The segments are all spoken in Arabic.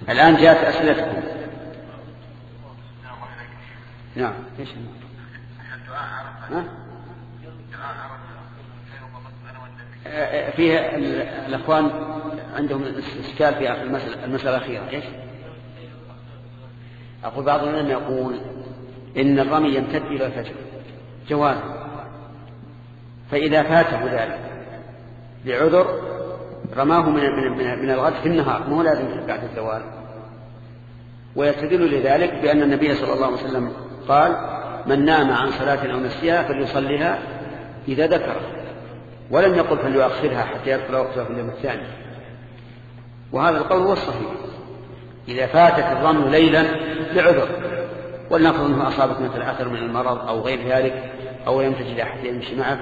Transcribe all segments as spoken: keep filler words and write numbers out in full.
الآن جاءت أسئلتكم. نعم. ايش فيه الأخوان عندهم إشكال في المسألة, المسألة الأخيرة. إيش؟ أقول بعض العلماء يقول إن الرمي يمتد إلى الفجر جواز، فإذا فاته ذلك بعذر رماه من من من الغد في النهار، مو لازم بعد الزوال. ويستدل لذلك بأن النبي صلى الله عليه وسلم قال: من نام عن صلاة أو نسيها فليصليها إذا ذكر، ولم يقل فليؤخرها حتى يدخل وقتها في اليوم الثاني. وهذا القول هو الصحيح. إذا فاتك الرمي ليلا بعذر، ولنفرض أنه أصابك مثل أثر من المرض أو غير ذلك، أو لم تجد أحد يمشي معك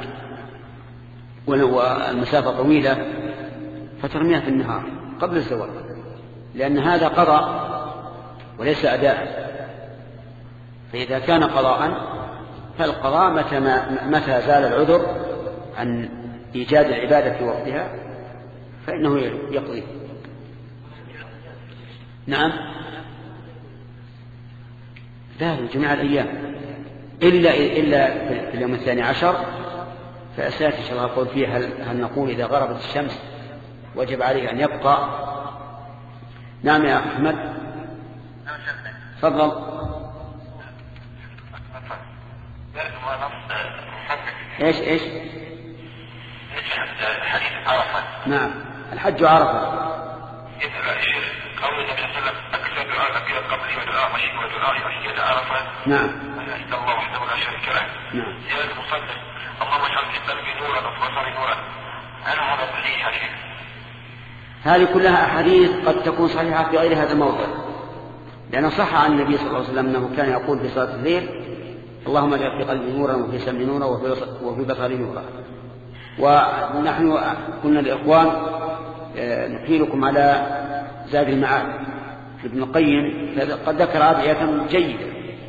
والمسافة طويلة، فترميها في النهار قبل الزوال، لأن هذا قضاء وليس أداء. فإذا كان قضاء فالقضاء متى, متى زال العذر عن إيجاد العبادة في وقتها فإنه يقضي. نعم. لا، جميع الأيام إلا, إلا في اليوم الثاني عشر، فأساس إن شاء الله أقول فيه هل, هل نقول إذا غربت الشمس وجب عليه أن يبقى. نعم يا أحمد، تفضل. ايش ايش حديث عرفة. نعم، الحج عرفة. قول النبي صلى الله عليه وسلم: أكثر دعاء أكثر قبلي ودعاء مشي ودعاء مشي عرفة. نعم. أسأل الله وحده لا شريك له. نعم. يا المصدق: اللهم اجعل في قلبي نورا وفي بصري نورا. هل هذا صحيح يا شيخ؟ هذه كلها أحاديث قد تكون صحيحة في غير هذا الموضع، لأنه صح عن النبي صلى الله عليه وسلم أنه كان يقول في صلاة الليل: اللهم اجعل في قلبي نورا وفي سمعي نورا وفي بصري نورا. ونحن قلنا للإخوان نحيلكم على زاد المعاد ابن القيم، قد ذكر أدعية جيدة.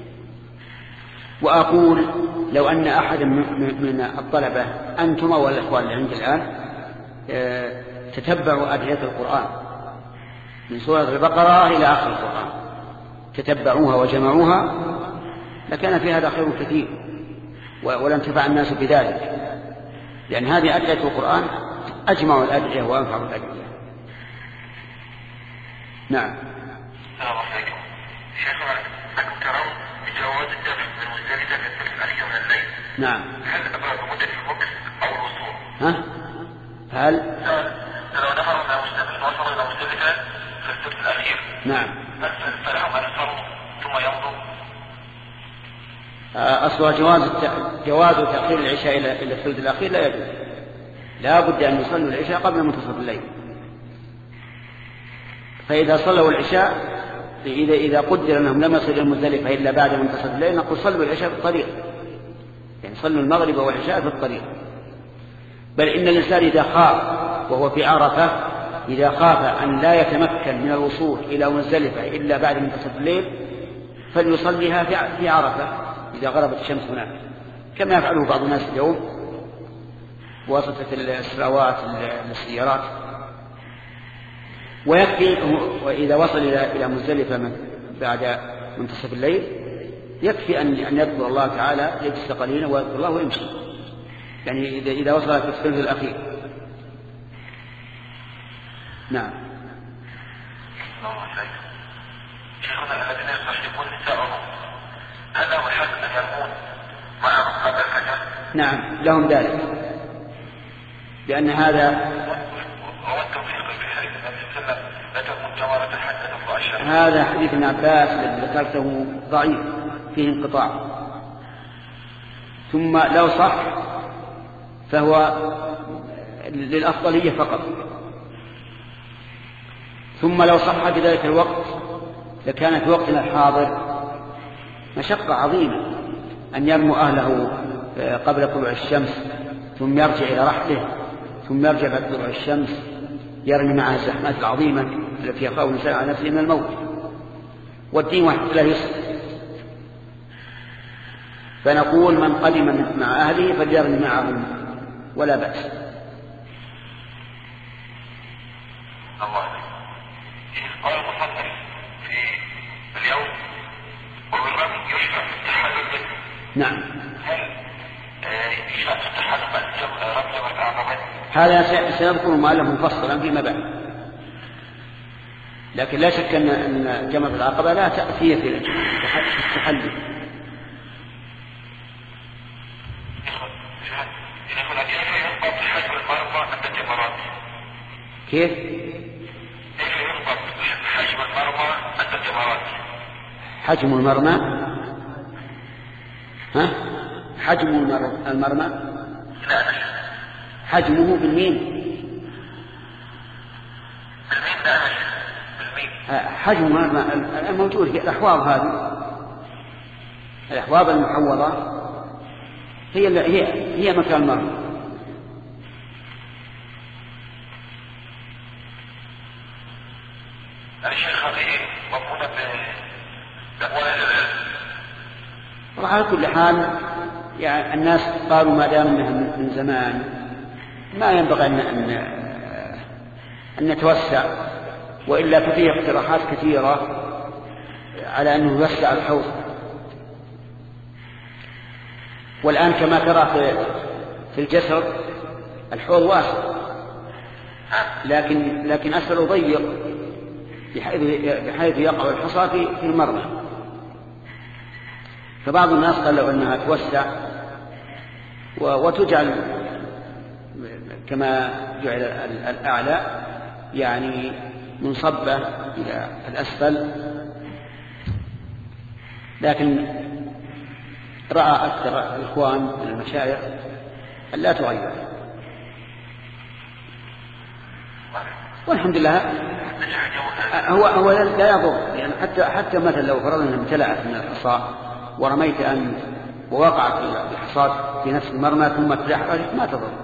وأقول لو أن أحد من الطلبة أنتم والإخوان اللي عندي الآن تتبعوا أدعية القرآن من سورة البقرة إلى آخر القرآن، تتبعوها وجمعوها، لكان في هذا خير كثير ولانتفع الناس بذلك، لأن هذه أدعية القرآن أجمع الأدعية وأنفع الأدعية. نعم. السلام عليكم. شيخنا، أنتم ترون بجواز الدفع من مزدلفة في الثلث الأخير من الليل. نعم. هل أبرز مدة المكس أو الوصول؟ ها؟ هل؟ لو نفر من مزدلفة وصل إلى مزدلفة في الثلث الأخير. نعم. هل فلهم أن يصلوا ثم يمضوا؟ أصل جواز جواز تأخير العشاء إلى الثلث الأخير لا يجوز، لا بد أن يصلوا العشاء قبل منتصف الليل. فإذا صلوا العشاء إذا إذا قدر أنهم لم يصلوا المزدلفة إلا بعد منتصف الليل، نقول صلوا العشاء في الطريق، يعني صلوا المغرب والعشاء في الطريق. بل إن الإنسان إذا خاف وهو في عرفة، إذا خاف أن لا يتمكن من الوصول إلى مزدلفة إلا بعد منتصف الليل فليصليها في عرفة إذا غربت الشمس هناك، كما يفعله بعض الناس اليوم بواسطة السراوات السيارات. ويكفي وإذا وصل إلى مزدلفة بعد منتصف الليل يكفي أن يذكر الله تعالى، يجلس قليلا ويذكر الله ويمشي، يعني إذا وصل في الثلث الأخير. نعم. شيخنا، الذين يصحبون نساءهم هل لهم الحق أن يرمون معهم قبل الفجر؟ نعم، لهم ذلك، لأن هذا هذا حديث ابن عباس الذي ذكرته ضعيف فيه انقطاع، ثم لو صح فهو للأفضلية فقط، ثم لو صح في ذلك الوقت لكان في وقتنا الحاضر مشقة عظيمة أن يرموا أهله قبل طلوع الشمس ثم يرجع إلى رحله ثم يرجع بعد طلوع الشمس يرمي معها الزحمات العظيمة التي يخاف الإنسان على نفسه من الموت، والدين واحد لا يسر. فنقول من قدم مع أهله فليرمي معهم ولا بأس. قال المصنف في اليوم والرمي يشرع في التحلل. نعم. هل يشرع في التحلل بعد رمي والأعظمين؟ هذا سيذكر المؤلف مفصلا فيما بعد، لكن لا شك أن جمرة العقبة لا تأثير في التحلل. كيف؟ كيف يضبط حجم المرمى عند الجمرات؟ حجم المرمى؟ ها؟ حجم المرمى؟ لا حجمه بالميم. بالميم لا بالميم. حجم المرمى الموجود في الأحواض هذه، الأحواض المحوضة هي هي هي مكان المرمى. الشيخ هذه مضمونة بأموال العلم. وعلى كل حال يعني الناس قالوا ما دام انها من زمان ما ينبغي ان ان, أن نتوسع، والا ففيه اقتراحات كثيره على انه يوسع الحوض. والان كما ترى في في الجسر الحوض واسع، لكن لكن اسفله ضيق بحيث بحيث يقع الحصى في المرمى. فبعض الناس قالوا انها توسع وتجعل كما جعل الاعلى يعني منصبه الى الاسفل، لكن راى اكثر الاخوان من المشايخ ان لا تغير، والحمد لله. هو هو لا يضر، يعني حتى حتى مثلا لو فرضنا امتلأت من الحصى ورميت أنت ووقعت الحصاة في نفس المرمى ثم تزحزحت ما تضر.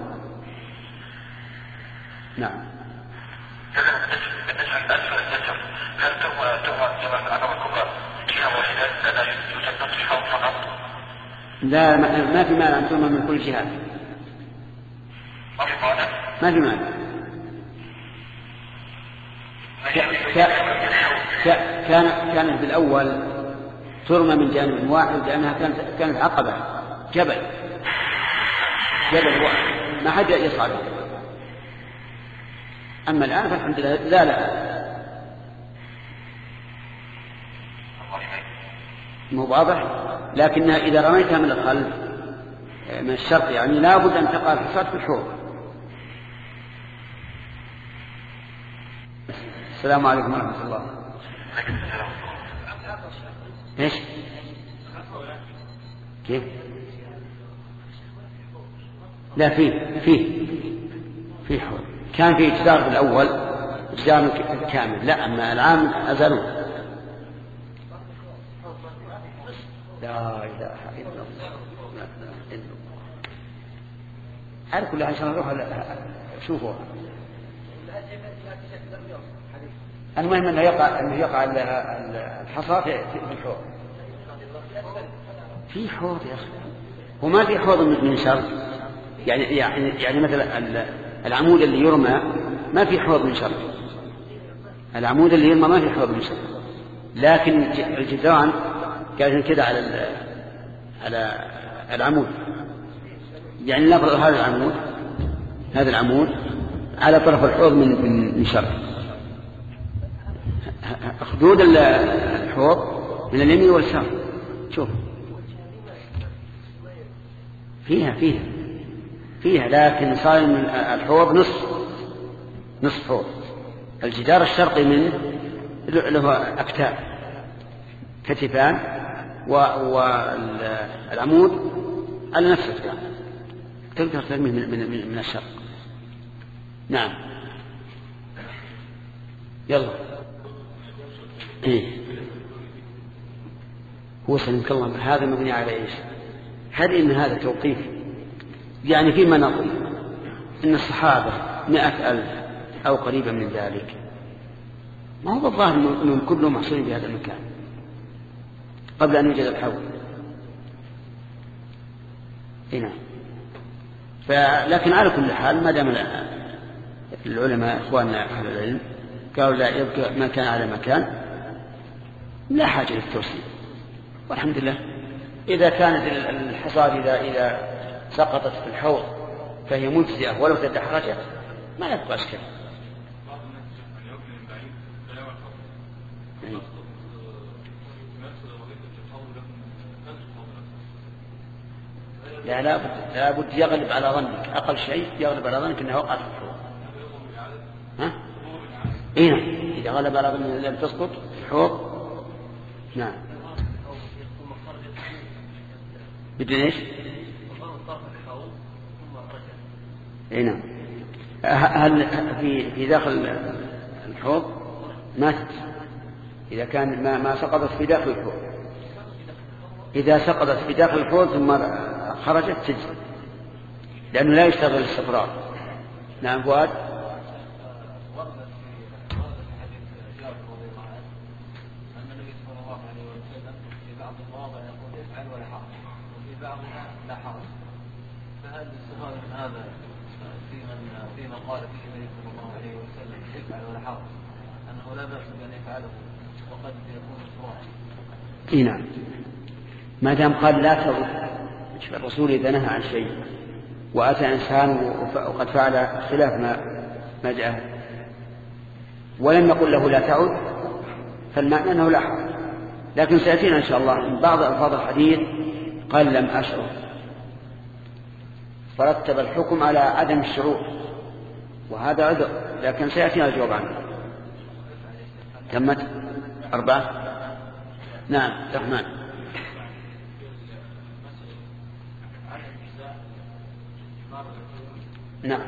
نعم. بالنسبة لأسفل الجسر هل تروى تروى جماعة العقبة الكبرى جهة واحدة لا يوجد نصف الحوض فقط؟ لا، ما في مانع أن ترمى من كل جهة. ما في مانع؟ ما في مانع. كانت كانت بالأول ترمى من جانب واحد لأنها كانت كانت عقبة جبل جبل واحد ما حد يصعد. أما الآن فالحمد لله لا لا مو واضح، لكنها إذا رميتها من الخلف من الشرق يعني لا بد أن تقع الحصاد في الحوض. السلام عليكم ورحمة الله. ايش؟ كيف؟ لا فيه فيه فيه حوض، كان فيه جدار بالأول جدار كامل، لا أما العام أزلوه. لا إله إلا الله. على كل عشان نروح شوفوا. المهم أنه يقع أنه يقع الحصى في الحوض. في حوض يا أخي، وما في حوض من شر، يعني يعني يعني مثلا العمود اللي يرمى ما في حوض من شر، العمود اللي يرمى ما في حوض من شر، لكن الجدران كانت كذا على على العمود، يعني نفرض هذا العمود هذا العمود على طرف الحوض من من شر، خدود الحوض من اليمين واليسار. شوف فيها فيها فيها لكن صار من الحوض نصف نصف حوض. الجدار الشرقي منه له أكتاف كتفان، والعمود على نفس الكتاف تقدر ترميه من, من, من الشرق. نعم يلا. إيه هو سلمك الله هذا مبني على إيش؟ هل إن هذا توقيف؟ يعني فيما نقول إن الصحابة مئة ألف أو قريبا من ذلك، ما هو بالظاهر أنهم كلهم محصورين في هذا المكان قبل أن يوجد الحوض. هنا لكن على كل حال ما دام العلماء إخواننا أهل العلم قالوا لا يبقى مكان على مكان، لا حاجة للتوسيع، والحمد لله. إذا كانت الحصاد إذا إذا سقطت في الحوض فهي مجزئة ولو تدحرجت ما يبقى أشكال. لا لا بد, لا بد يغلب على ظنك، أقل شيء يغلب على ظنك أنه وقعت في الحوض. ها؟ إيه نعم. إذا غلب على ظنك لم تسقط في الحوض نعم. بدون إيش؟ إيه نعم. هل في في داخل الحوض ماتت إذا كان ما ما سقطت في داخل الحوض؟ إذا سقطت في داخل الحوض ثم خرجت تجزي، لأنه لا يشتغل الاستقرار. نعم فؤاد. فهل الاستفادة من هذا في من فيما قال فيه النبي صلى الله عليه وسلم افعل ولا حرج، أنه لا بأس بأن يفعله وقد يكون مشروعا؟ اي نعم، ما دام قال لا تعود. الرسول إذا نهى عن شيء وأتى إنسان وقد فعل خلاف ما ما جاء ولم يقل له لا تعود فالمعنى أنه لا حرج. لكن سيأتينا إن شاء الله من بعض ألفاظ الحديث قال لم أشعر فرتب الحكم على عدم الشعور، وهذا عذر، لكن سيأتينا الجواب عنه. تمت أربعة. نعم الرحمن. نعم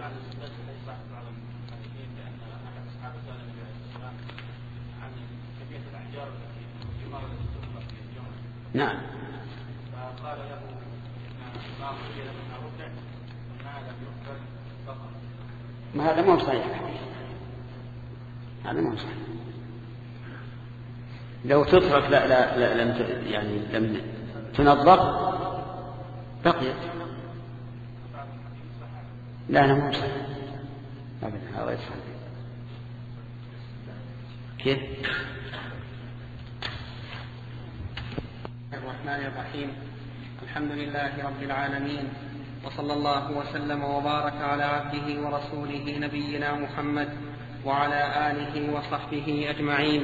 نعم. فقال له ما قيل منها ركع ما لم يقبل فقط. ما هذا مو صحيح، هذا مو صحيح. لو تترك لا لا, لا لم يعني لم تنظف بقيت. لا لا مو صحيح أبدا، هذا غير صحيح. كيف؟ الرحمن الرحيم. الحمد لله رب العالمين، وصلى الله وسلم وبارك على عبده ورسوله نبينا محمد وعلى آله وصحبه أجمعين.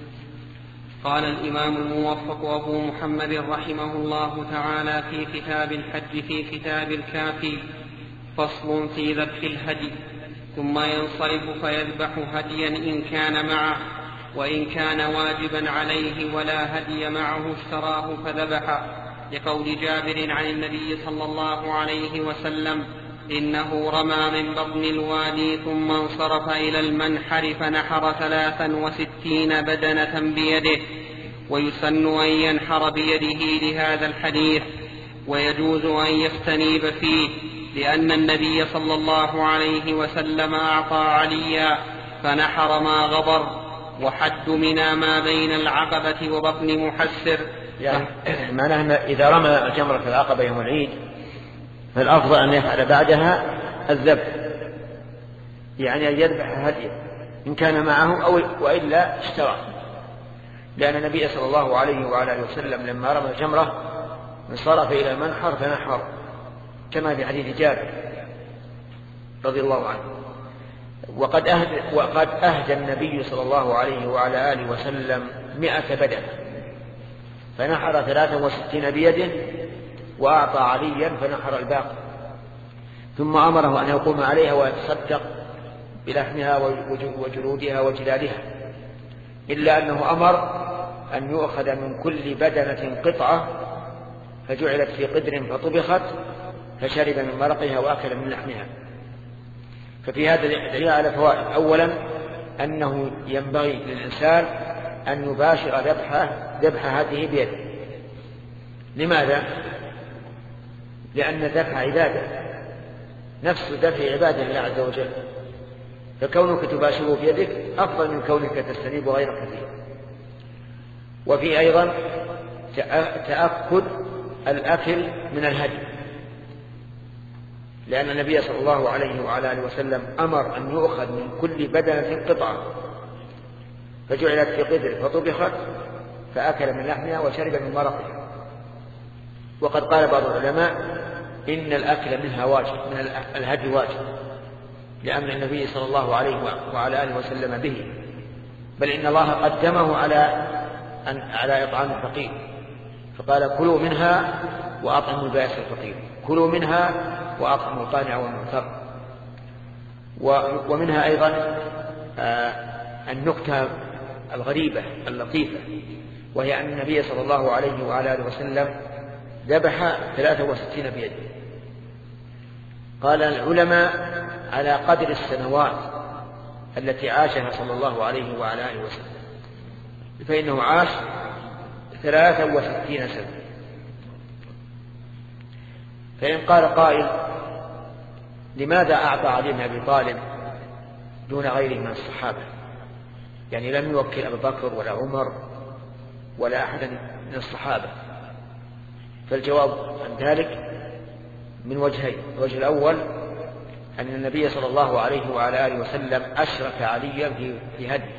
قال الإمام الموفق أبو محمد رحمه الله تعالى في كتاب الحج في كتاب الكافي: فصل في ذبح الهدي. ثم ينصرف فيذبح هديا إن كان معه، وإن كان واجبا عليه ولا هدي معه اشتراه فذبح، لقول جابر عن النبي صلى الله عليه وسلم: إنه رمى من بطن الوادي ثم انصرف إلى المنحر فنحر ثلاثا وستين بدنة بيده. ويسن أن ينحر بيده لهذا الحديث، ويجوز أن يستنيب فيه، لأن النبي صلى الله عليه وسلم أعطى عليا فنحر ما غبر، وحد منى ما بين العقبة وبطن محسر. يعني معناه أن إذا رمى الجمرة في العقبة يوم العيد فالأفضل أن يفعل بعدها الذبح، يعني أن يذبح هديه إن كان معه أو وإلا اشترى، لأن النبي صلى الله عليه وعلى آله وسلم لما رمى الجمرة انصرف إلى المنحر فنحر، كما في حديث جابر رضي الله عنه. وقد أهدى, وقد أهدى النبي صلى الله عليه وعلى آله وسلم مئة بدنة فنحر ثلاثا وستين بيده، وأعطى عليا فنحر الباقي، ثم أمره أن يقوم عليها ويتصدق بلحمها وجلودها وجلالها، إلا أنه أمر أن يؤخذ من كل بدنة قطعة فجعلت في قدر فطبخت فشرب من مرقها وأكل من لحمها. ففي هذا دليل على فوائد: أولا أنه ينبغي للإنسان أن يباشر ذبحه ذبح هذه بيده. لماذا؟ لأن الذبح عبادة، نفس الذبح عبادة لله عز وجل، فكونك تباشره بيدك أفضل من كونك تستنيب غير كثير. وفي أيضا تأكد الأكل من الهدي، لأن النبي صلى الله عليه وعلى آله وسلم أمر أن يؤخذ من كل بدنة قطعة فجعلت في قدر فطبخت فأكل من لحمها وشرب من مرقها. وقد قال بعض العلماء إن الأكل منها واجب، من الهدي واجب، لأمر النبي صلى الله عليه وعلى آله وسلم به، بل إن الله قدمه على أن على إطعام الفقير، فقال كلوا منها وأطعموا البائس الفقير، كلوا منها وأطعموا القانع والمضطر. ومنها أيضا النكتة الغريبة اللطيفة، وهي أن النبي صلى الله عليه وعلى آله وسلم ذبح ثلاثة وستين بيده. قال العلماء على قدر السنوات التي عاشها صلى الله عليه وعلى آله وسلم، فإنه عاش ثلاثة وستين سنة. فإن قال قائل لماذا أعطى علي بن أبي طالب دون غيره من الصحابة؟ يعني لم يوكل أبو بكر ولا عمر ولا أحد من الصحابة. فالجواب عن ذلك من وجهين: الوجه الأول أن النبي صلى الله عليه وعلى آله وسلم أشرك عليا في هدي،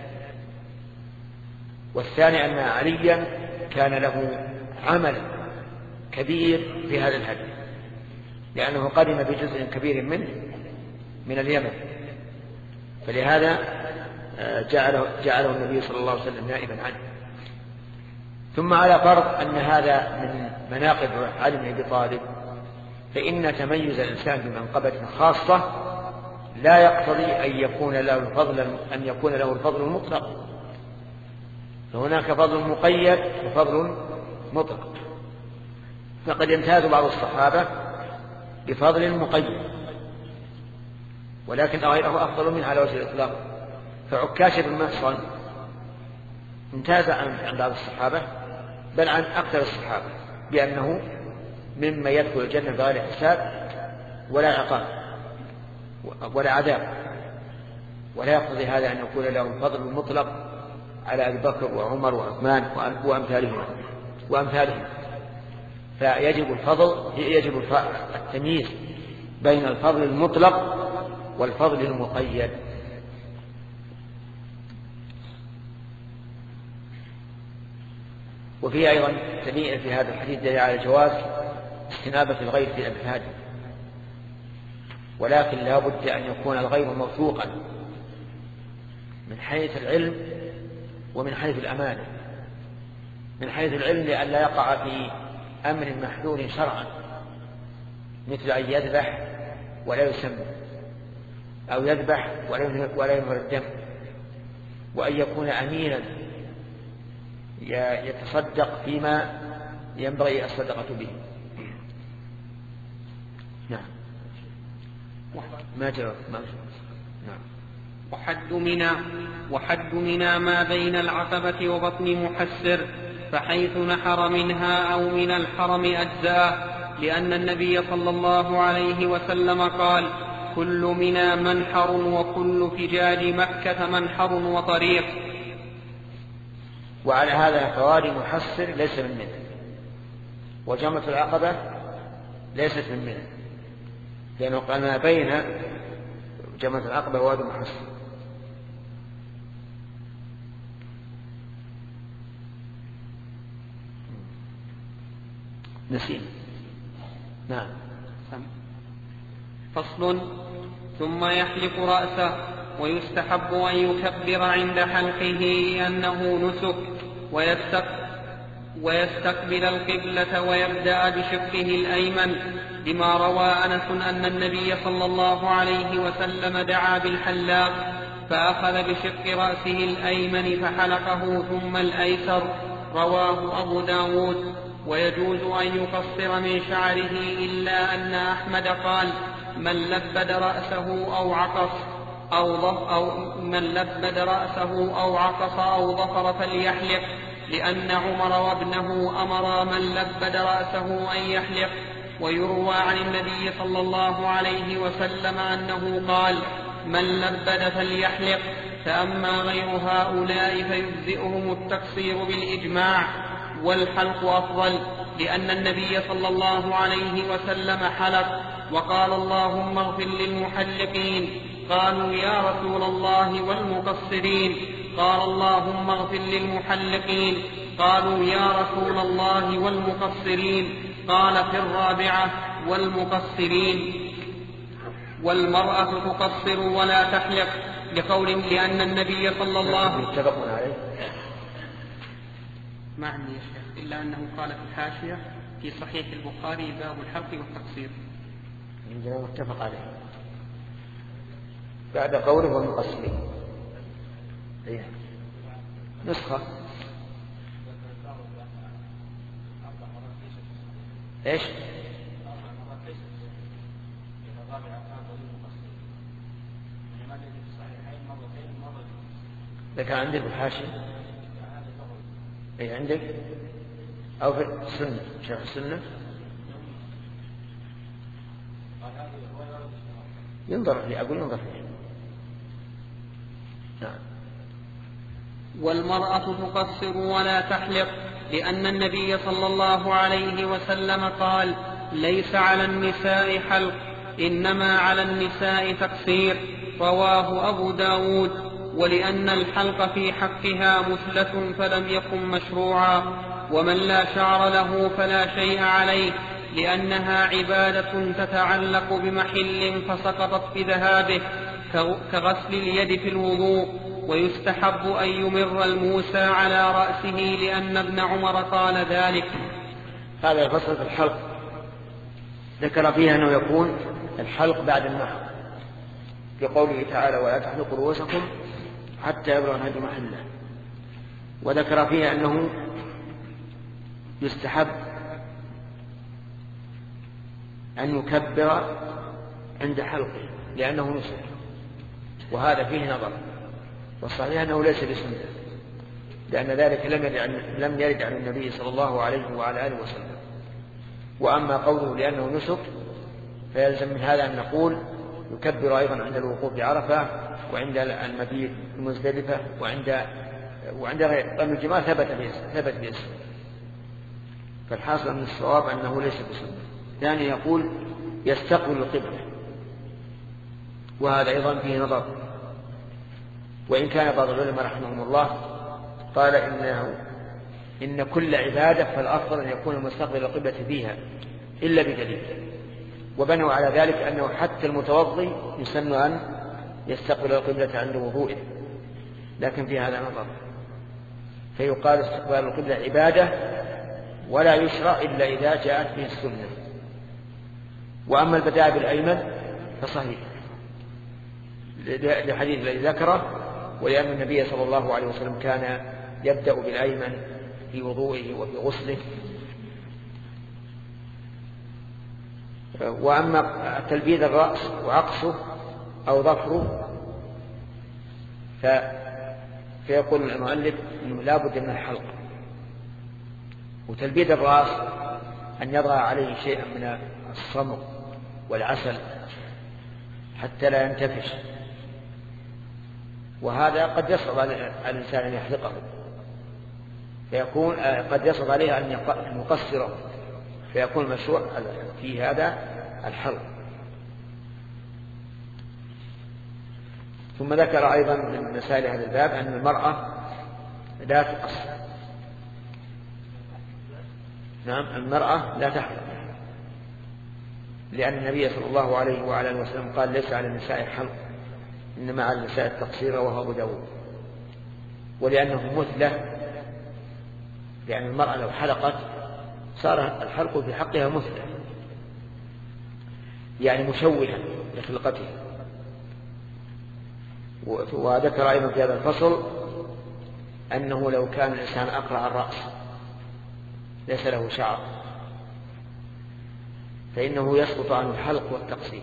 والثاني أن عليا كان له عمل كبير في هذا الهدي، لأنه قدم بجزء كبير منه من اليمن، فلهذا جعله, جعله النبي صلى الله عليه وسلم نائبا عنه. ثم على فرض أن هذا من مناقب علي بن أبي طالب، فإن تميز الإنسان بمنقبة خاصة لا يقتضي أن يكون له الفضل أن يكون له الفضل المطلق، فهناك فضل مقيد وفضل مطلق. فقد يمتاز بعض الصحابة بفضل مقيد ولكن غيره أفضل منه على وجه الإطلاق. فعكاشة بن محصن امتاز عن بعض الصحابة بل عن أكثر الصحابة بأنه مما يدخل الجنة بغير حساب ولا عقاب ولا عذاب، ولا يقتضي هذا أن يكون له الفضل المطلق على أبي بكر وعمر وعثمان وأمثالهم وأمثالهم. فيجب الفضل يجب التمييز بين الفضل المطلق والفضل المقيد. وفيه أيضا تمييز في هذا الحديث دليل على جواز استنابة الغير في أمثاله، ولكن لا بد أن يكون الغير موثوقا من حيث العلم ومن حيث الأمانة. من حيث العلم لأن لا يقع في أمر محذور شرعا، مثل أن يذبح ولا يسمى، أو يذبح ولا ينهر الدم، وأن يكون أمينا يتصدق فيما ينبغي الصدقة به. نعم. ما جرى ما نعم. وحد منى وحد منى ما بين العقبة وبطن محسر، فحيث نحر منها أو من الحرم أجزاء، لأن النبي صلى الله عليه وسلم قال: كل منى منحر وكل فجاج مكة منحر وطريق. وعلى هذا فوادي محسر ليس من منى، وجمرة العقبة ليست من منى، لأنه قال ما بين جمرة العقبة ووادي محسر. نسيم. نعم. فصل. ثم يحلق رأسه، ويستحب أن يكبر عند حلقه لأنه نسك، ويستقبل القبلة ويبدأ بشقه الأيمن، لما روى أنس أن النبي صلى الله عليه وسلم دعا بالحلاق فأخذ بشق رأسه الأيمن فحلقه ثم الأيسر، رواه أبو داود. ويجوز أن يقصر من شعره، إلا أن أحمد قال: من لبد رأسه أو عقص أو ظفر أو من لبد رأسه أو عقص أو ظفر فليحلق، لأن عمر وابنه أمرا من لبد رأسه أن يحلق. ويروى عن النبي صلى الله عليه وسلم أنه قال: من لبد فليحلق. فأما غير هؤلاء فيجزئهم التقصير بالإجماع، والحلق أفضل، لأن النبي صلى الله عليه وسلم حلق وقال: اللهم اغفر للمحلقين. قالوا: يا رسول الله والمقصرين؟ قال اللهم اغفر للمحلقين. قالوا يا رسول الله والمقصرين؟ قال في الرابعة والمقصرين. والمرأة تقصر ولا تحلق لقول لأن النبي صلى الله عليه وسلم ما عندي يا شيخ إلا أنه قال في الحاشية في صحيح البخاري باب الحلق والتقصير. عندنا متفق عليه بعد قوله والمقصرين. نسخة ايش؟ لك عندك الحاشية؟ اي عندك او في السنة شرح السنة ينظر فيه اقول ينظر فيه. نعم. والمرأة تقصر ولا تحلق لأن النبي صلى الله عليه وسلم قال ليس على النساء حلق إنما على النساء تقصير. رواه أبو داود. ولأن الحلق في حقها مثلة فلم يكن مشروعا. ومن لا شعر له فلا شيء عليه لأنها عبادة تتعلق بمحل فسقطت بذهابه كغسل اليد في الوضوء. ويستحب أن يمر الموسى على رأسه لأن ابن عمر قال ذلك. هذا الفصل في الحلق ذكر فيها أنه يكون الحلق بعد النحر في قوله تعالى ولا تحلقوا رؤوسكم حتى يبلغ الهدي محله. وذكر فيها أنه يستحب أن يكبر عند حلقه لأنه نسك، وهذا فيه نظر، والصحيح أنه ليس بسنة لأن ذلك لم يرد عن لم يرد عن النبي صلى الله عليه وعلى آله وسلم. وأما قوله لأنه نسك فيلزم من هذا أن نقول يكبر أيضا عند الوقوف بعرفة وعند المبيت بمزدلفة وعند وعند غير رمي الجمار ثبت ثبت باسم. فالحاصل من الصواب أنه ليس بسنة. ثاني يقول يستقبل القبلة، وهذا أيضا فيه نظر، وإن كان بعض العلماء رحمهم الله قال إنه إن كل عبادة فالأفضل أن يكون مستقبل القبلة فيها إلا بدليل، وبنوا على ذلك أنه حتى المتوضي يسن أن يستقبل القبلة عند وضوئه، لكن في هذا نظر، فيقال استقبال القبلة عبادة ولا يشرع إلا إذا جاءت به السنة. وأما البداء بالأيمن فصحيح لحديث الذي ذكره، ولأن النبي صلى الله عليه وسلم كان يبدأ بالأيمن في وضوئه وفي غسله. وأما تلبيد الرأس وعقصه أو ظفره فيقول المؤلف إنه لا بد من الحلق. وتلبيد الرأس أن يضع عليه شيئا من الصمغ والعسل حتى لا ينتفش، وهذا قد يصعب على الإنسان أن يحلقه، فيكون قد يصعب عليه أن يقصره، فيكون مشروع في هذا الحلق. ثم ذكر أيضا من مسائل هذا الباب أن المرأة لا تقصر. نعم، المرأة لا تحلق، لأن النبي صلى الله عليه وعلى آله وسلم قال ليس على النساء حلق إنما على النساء التقصير، وهو أبو داود. ولأنه مثلة، لأن المرأة لو حلقت صار الحلق في حقها مثلة، يعني مشوها لخلقته. وذكر أيضا في هذا الفصل أنه لو كان الإنسان أقرع الرأس ليس له شعر فإنه يسقط عنه الحلق والتقصير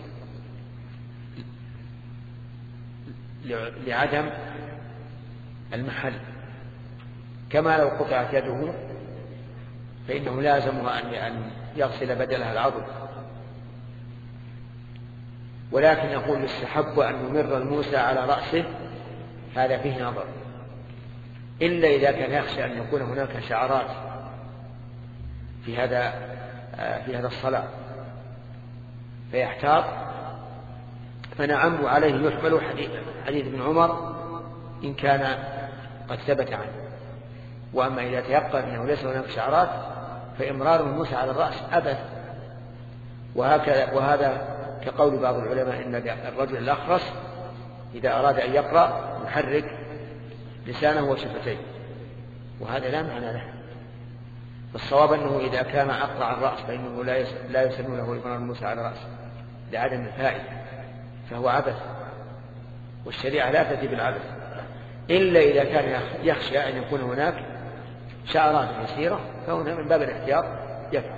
لعدم المحل، كما لو قطعت يده فإنه لازمها أن يغسل بدلها العضد. ولكن يقول يستحب أن يمر الموسى على رأسه، هذا فيه نظر، إلا إذا كان يخشى أن يكون هناك شعرات في هذا في هذا الصلاة فيحتاط. فنعم عليه يحمل حديث, حديث ابن عمر إن كان قد ثبت عنه. وأما إذا تيقن أنه ليس هناك شعرات فإمرار الموسى على الرأس عبث. وهكذا وهذا كقول بعض العلماء إن الرجل الأخرس إذا أراد أن يقرأ يحرك لسانه وشفتيه، وهذا لا معنى له. الصواب أنه إذا كان أقرع الرأس فإنه لا يسن له إمرار الموسى على رأسه لعدم الفائدة، فهو عبث، والشريعة لا تأتي بالعبث إلا إذا كان يخشى أن يكون هناك شعرات يسيرة، فهنا من باب الاحتياط يفعل.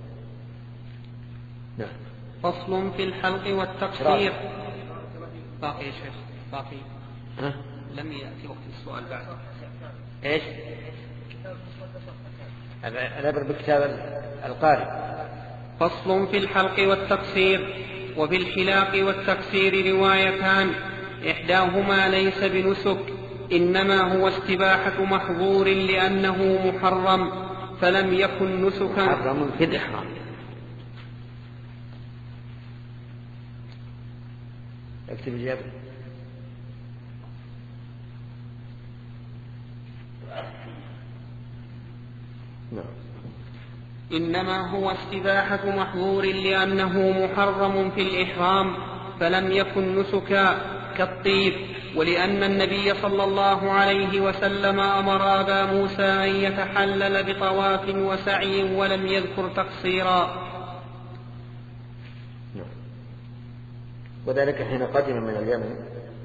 نعم. فصل في الحلق والتقصير. باقي يا شيخ باقي. ها؟ لم يأتي وقت السؤال بعد. إيش؟ الأمر بكتاب القارئ. فصل في الحلق والتقصير. وفي الحلاق والتقصير روايتان، إحداهما ليس بنسك، إنما هو استباحة محظور لأنه محرم فلم يكن نسكا. محرم في الإحرام. اكتب الجواب. نعم. إنما هو استباحة محظور لأنه محرم في الإحرام فلم يكن نسكا كالطيب، ولأن النبي صلى الله عليه وسلم أمر أبا موسى أن يتحلل بطواف وسعي ولم يذكر تقصيرا. نعم. وذلك حين قدم من اليمن.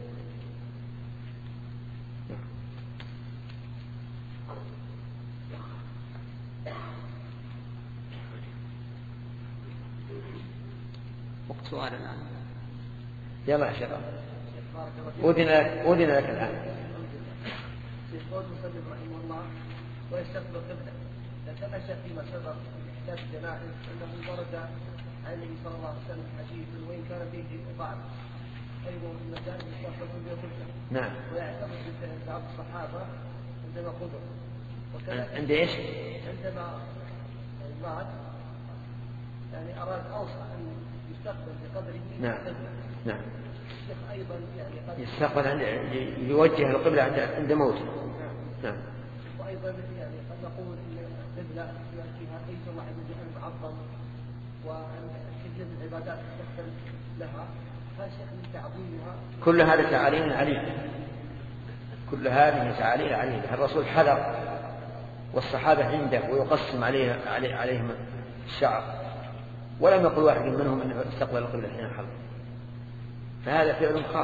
وقت سؤال الآن. يلا يا شباب أذن لك أذن لك الآن. يقول المصنف رحمه الله ويستقبل قبله، نتمشى فيما سبق في كتاب الجنائز انه ورد عن النبي صلى الله عليه وسلم حديث وان كان فيه ضعف ايضا من المجالس يستقبل بالقبله. نعم. ويعتمد بعض الصحابه عندما قدر. عند ايش؟ عندما مات يعني اراد اوصى ان يستقبل بقدره. نعم. نعم. أيضا يعني قد يستقبل عند يوجه القبلة عند عند موته. نعم. وأيضا يعني قد نقول إن القبلة فيها أيضا واحد من معظم وكثير من العبادات تختلف لها، فشيء من تعظيمها. كل هذا تعاليم عليه. كل هذه تعاليم عليه. الرسول حذر والصحابة عنده ويقسم عليه عليه عليهم الشعر، ولم يقل واحد منهم أنه استقبل القبلة حين الحرب، فهذا فعل خاص.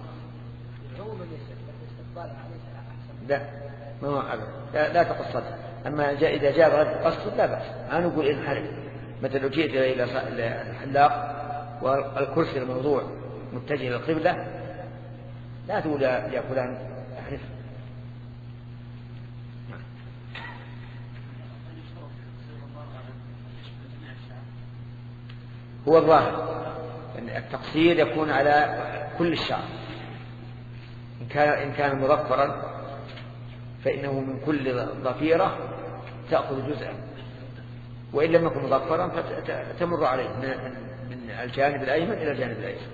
لا ما هو أبدا. لا, لا تقصدها. أما جاء إذا جاء غير تقصد لا بأس. أنا نقول انحرف. مثل لو جئت إلى الحلاق والكرسي الموضوع متجه للقبلة لا تقول يا فلان احرف. هو الظاهر أن التقصير يكون على كل الشعر. إن كان إن كان مظفرا فإنه من كل ضفيرة تأخذ جزءا، وإن لم يكن مظفرا فتمر عليه من الجانب الأيمن إلى الجانب الأيسر.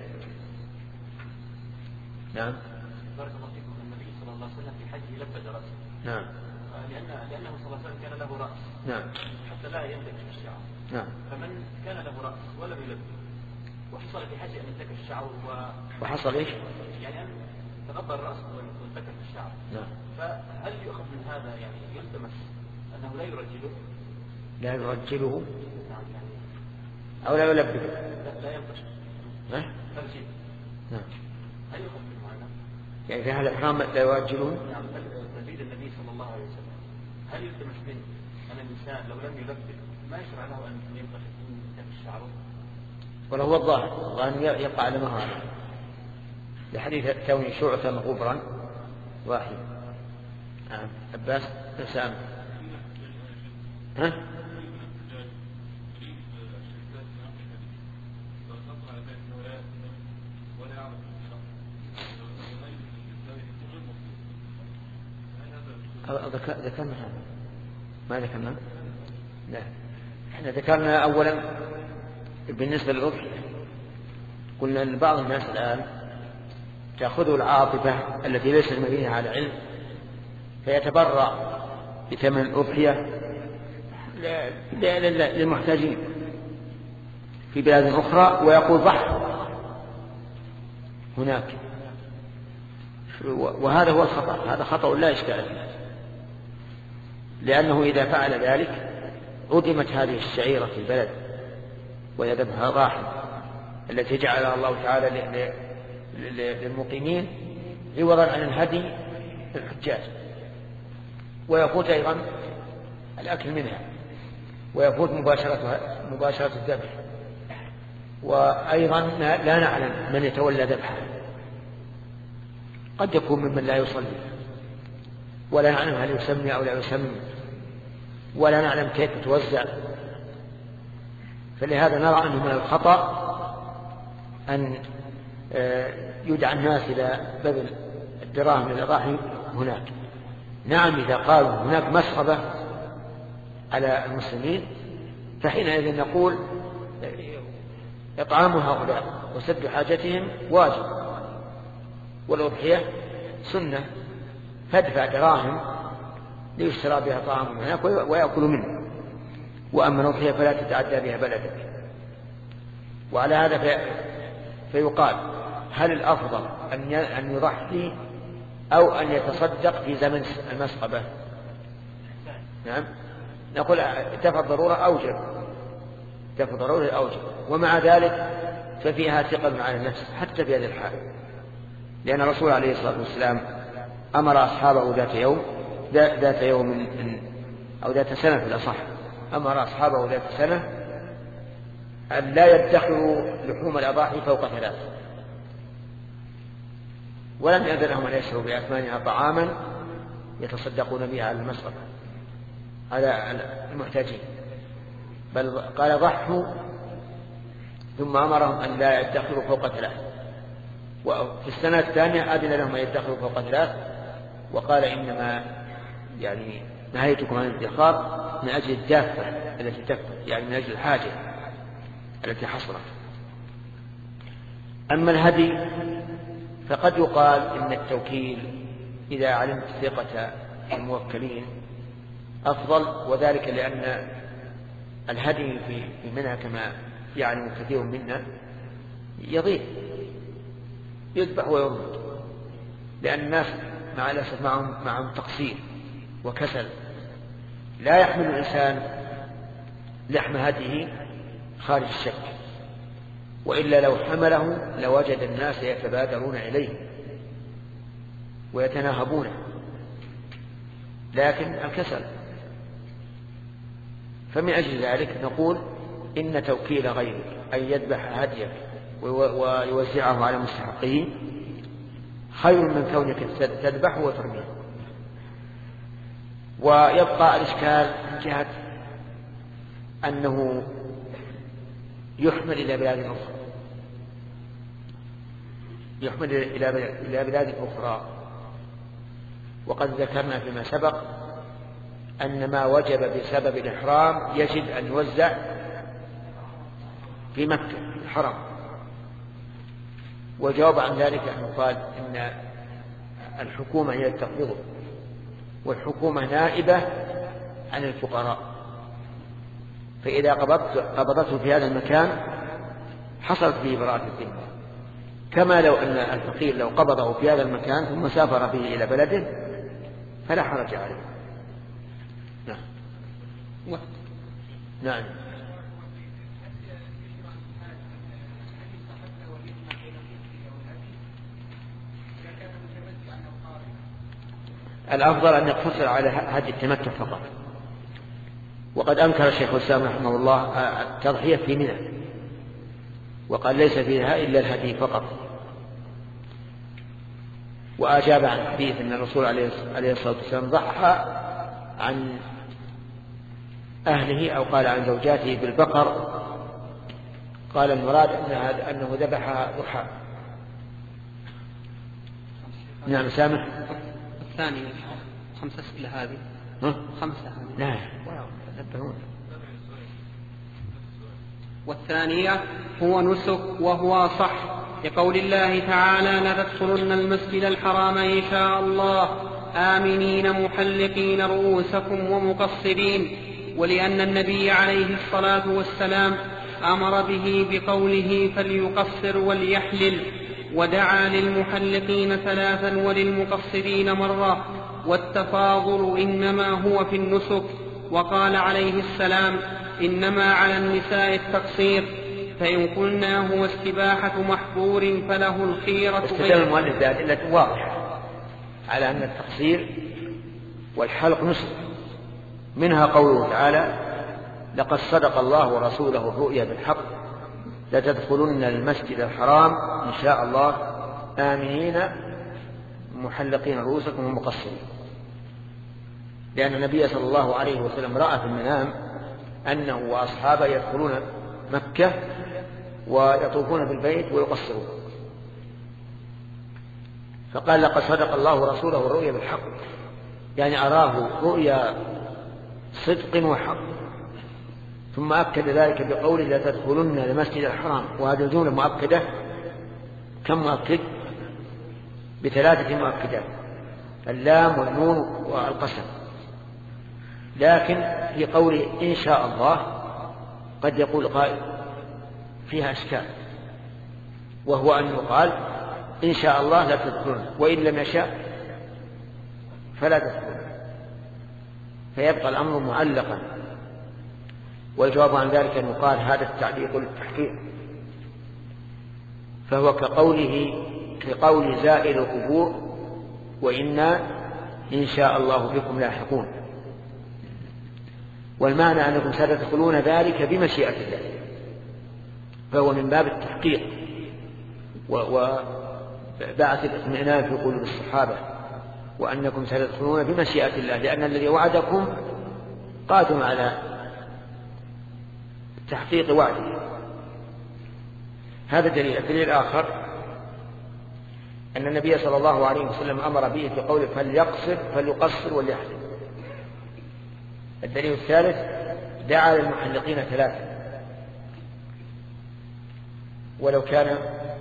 نعم. بارك الله فيكم. النبي صلى الله عليه وسلم في حجه لبد رأسه. نعم. لأن لأنه صلى الله عليه وسلم كان له رأس. نعم. حتى لا يملك الشعر. نعم. فمن كان له رأس ولم يلبد وحصل في حاجة أن ينتكس الشعر و... وحصل إيش؟ يعني أن تغطى الرأس وانتكس الشعر. نعم. فهل يؤخذ من هذا يعني يلتمس أنه لا يرجله؟ لا يرجله. نعم. يعني أو لا يلبد. لا, لا ينتش. ها؟ ترجيل. نعم. هل يؤخذ من هذا؟ يعني في هذا الإحرام لا يرجله؟ نعم. ترجيل النبي صلى الله عليه وسلم هل يلتمس منه أن الإنسان لو لم يلبد ما يشرع له أن ينتكس الشعر؟ ولا هو الظاهر الظاهر يبقى على ما هو عليه لحديث كوني شعثا غبرا واحد. نعم. عباس سام. ها؟ ذكرنا هذا ما ذكرنا؟ لا احنا ذكرنا أولا بالنسبة للأضحية قلنا أن بعض الناس الآن تأخذه العاطفة التي ليست مبنية على علم فيتبرع بثمن الأضحية للمحتاجين في بلاد أخرى ويقول ضح هناك، وهذا هو الخطأ، هذا خطأ لا إشكال فيه، لأنه إذا فعل ذلك عدمت هذه الشعيرة في البلد ويذبها ضاحي التي جعلها الله تعالى للمقيمين عوضا عن الهدي للحجاج، ويفوت أيضا الأكل منها ويفوت مباشرة مباشرة الذبح، وأيضا لا نعلم من يتولى ذبحها، قد يكون ممن لا يصلي ولا نعلم هل يسمي أو لا يسمي ولا نعلم كيف توزع، فلهذا نرى أنه من الخطأ أن يدعى الناس إلى بذل الدراهم للأضاحي هناك. نعم إذا قالوا هناك مسخبة على المسلمين فحينئذ نقول إطعام هؤلاء وسد حاجتهم واجب، والأضحية سنة، فادفع دراهم ليشترى بها طعام هناك ويأكل منه، وأما الأضحية فلا تتعدى بها بلدك. وعلى هذا في فيقال هل الأفضل أن يضحي أو أن يتصدق في زمن المسخبة؟ نعم نقول دفع الضرورة أوجب، دفع الضرورة أوجب، ومع ذلك ففيها ثقل على النفس حتى في هذه الحال، لأن الرسول عليه الصلاة والسلام أمر أصحابه ذات يوم ذات يوم أو ذات سنة في الأصح، أمر أصحابه ذات سنة أن لا يدخروا لحوم الأضاحي فوق ثلاث، ولم يأذن لهم أن يشربوا بأثمانها طعاما يتصدقون بها على المسرف على المحتاجين، بل قال ضحوا ثم أمرهم أن لا يدخروا فوق ثلاث، وفي السنة الثانية أذن لهم أن يدخروا فوق ثلاث، وقال إنما يعني نهيتكم عن الادخار من أجل الدافة التي تكفر، يعني من أجل الحاجة التي حصلت. أما الهدي فقد يقال إن التوكيل إذا علمت ثقة الموكلين أفضل، وذلك لأن الهدي في منها كما يعلم كثير منا يضيع يذبح ويرد، لأن الناس مع الأسف معهم, معهم تقصير وكسل، لا يحمل الإنسان لحم هديه خارج الشك، وإلا لو حمله لوجد الناس يتبادرون إليه ويتناهبونه، لكن الكسل. فمن أجل ذلك نقول إن توكيل غيرك أن يذبح هديك ويوزعه على مستحقيه خير من كونك تذبحه وترميه. ويبقى الإشكال من جهة أنه يحمل إلى بلاد أخرى، يحمل إلى بلاد أخرى، وقد ذكرنا فيما سبق أن ما وجب بسبب الإحرام يجب أن يوزع في مكة الحرم، وجواب عن ذلك أنه قال إن الحكومة هي تقبضه، والحكومة نائبة عن الفقراء، فإذا قبضت قبضته في هذا المكان حصلت به براءة الذمة، كما لو أن الفقير لو قبضه في هذا المكان ثم سافر به إلى بلده فلا حرج عليه. نعم نعم الأفضل أن يقتصر على هدي التمتع فقط، وقد أنكر الشيخ الإسلام رحمه الله التضحية في منى، وقال ليس فيها إلا الهدي فقط، وأجاب عن حديث أن الرسول عليه الصلاة والسلام ضحى عن أهله أو قال عن زوجاته بالبقر، قال المراد أنه ذبحها ضحى. نعم سامح. الثاني خمسة أسئلة هذه خمسة هذه لا والثانية هو نسك وهو صح لقول الله تعالى: لا تدخلن المسجد الحرام إن شاء الله، آمنين محلقين رؤوسكم ومقصرين، ولأن النبي عليه الصلاة والسلام أمر به بقوله فليقصر وليحلل، ودعا للمحلقين ثلاثا وللمقصرين مرة، والتفاضل إنما هو في النسك. وقال عليه السلام إنما على النساء التقصير، فإن قلنا هو استباحة محظور فله الخيرة. استدل المؤلف بأدلة واضحة على أن التقصير والحلق نسك، منها قوله تعالى لقد صدق الله ورسوله الرؤيا بالحق لتدخلن المسجد الحرام إن شاء الله آمنين محلقين رؤوسكم ومقصرين، لأن النبي صلى الله عليه وسلم رأى في المنام أنه وأصحابه يدخلون مكة ويطوفون بالبيت ويقصرون، فقال لقد صدق الله ورسوله الرؤيا بالحق، يعني أراه رؤيا صدق وحق. ثم أكد ذلك بقوله لا تدخلن المسجد الحرام، وهذه الجملة مؤكدة كم مؤكد؟ بثلاثة مؤكدات، اللام والنون والقسم. لكن في قوله إن شاء الله قد يقول قائل فيها إشكال، وهو أن يقال إن شاء الله لا تدخلن، وإن لم يشاء فلا تدخلن، فيبقى الأمر معلقا. والجواب عن ذلك أن يقال هذا التعليق للتحقيق، فهو كقوله كقول زائر القبور وإنا إن شاء الله بكم لاحقون، والمعنى أنكم ستدخلون ذلك بمشيئة الله، فهو من باب التحقيق وبعث الاطمئنان في قلوب الصحابة، وأنكم ستدخلون بمشيئة الله، لأن الذي وعدكم قادم على تحقيق وعده. هذا دليل. الدليل الآخر أن النبي صلى الله عليه وسلم أمر به في قوله فليقصر فليقصر وليحلل. الدليل الثالث دعا للمحلقين ثلاثة، ولو كان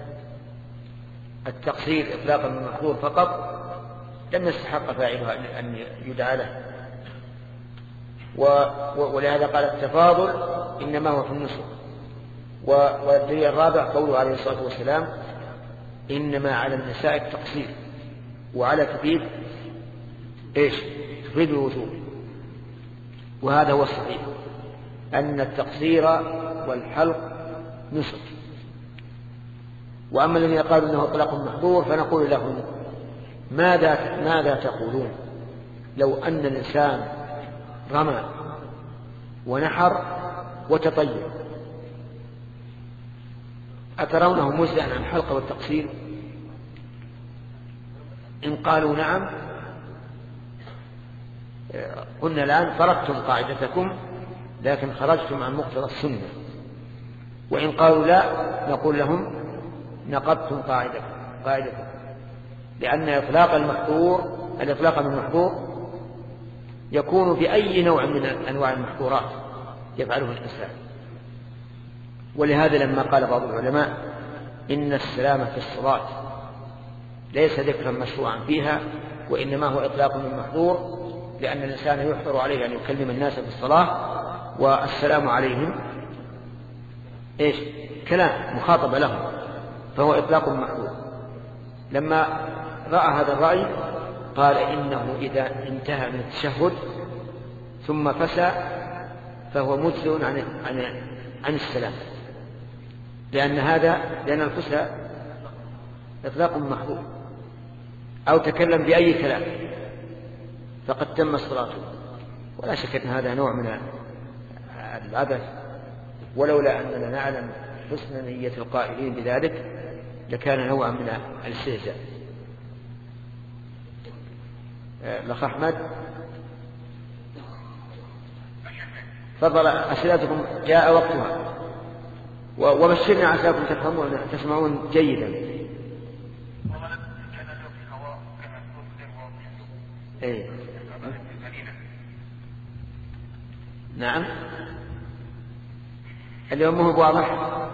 التقصير إطلاقا من المحظور فقط لم يستحق فاعلها أن يدعى له، ولهذا قال التفاضل إنما هو في النسك. والدليل الرابع قوله عليه الصلاة والسلام إنما على النساء التقصير، وعلى تفيد إيش؟ تفيد الوجوب، وهذا هو الصحيح أن التقصير والحلق نسك. وأما الذين قالوا إنه إطلاق محظور فنقول لهم ماذا ماذا تقولون لو أن الإنسان رمى ونحر وتطير، أترونه مجزئا عن الحلق والتقصير؟ إن قالوا نعم قلنا الآن تركتم قاعدتكم لكن خرجتم عن مقتضى السنة، وإن قالوا لا نقول لهم نقضتم قاعدتكم، لأن إطلاق المحظور الإطلاق من المحظور يكون بأي نوع من أنواع المحظورات يفعله الإنسان. ولهذا لما قال بعض العلماء إن السلام في الصلاة ليس ذكرا مشروعا فيها وإنما هو إطلاق من محظور، لأن الإنسان يحظر عليه أن يكلم الناس في الصلاة والسلام عليهم إيش؟ كلام مخاطب لهم، فهو إطلاق محظور. لما رأى هذا الرأي قال إنه إذا انتهى من التشهد ثم فسى فهو مجزئ عن عن عن السلام، لأن هذا لأن الفسى إطلاق محظور، أو تكلم بأي كلام فقد تم صلاته. ولا شك أن هذا نوع من العبث، ولولا أننا نعلم حسن نية القائلين بذلك لكان نوعا من الاستهزاء. الأخ أحمد تفضل، أسئلتكم جاء وقتها، وبشرنا عساكم تفهمون تسمعون جيدا. إيه. نعم اليوم مو واضح.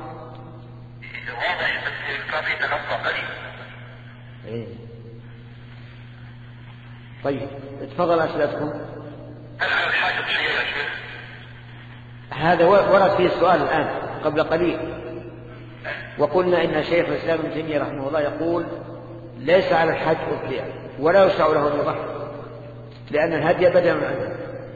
واضح بس كان في تنصع قليل. إيه. طيب تفضل أسئلتكم. هل على الحاجب شيء يا شيخ؟ هذا ورد فيه السؤال الآن قبل قليل، وقلنا إن شيخ الإسلام ابن تيمية رحمه الله يقول ليس على الحج أضحية ولا يشرع له أن يضحي لأن الهدي بدل من عنده.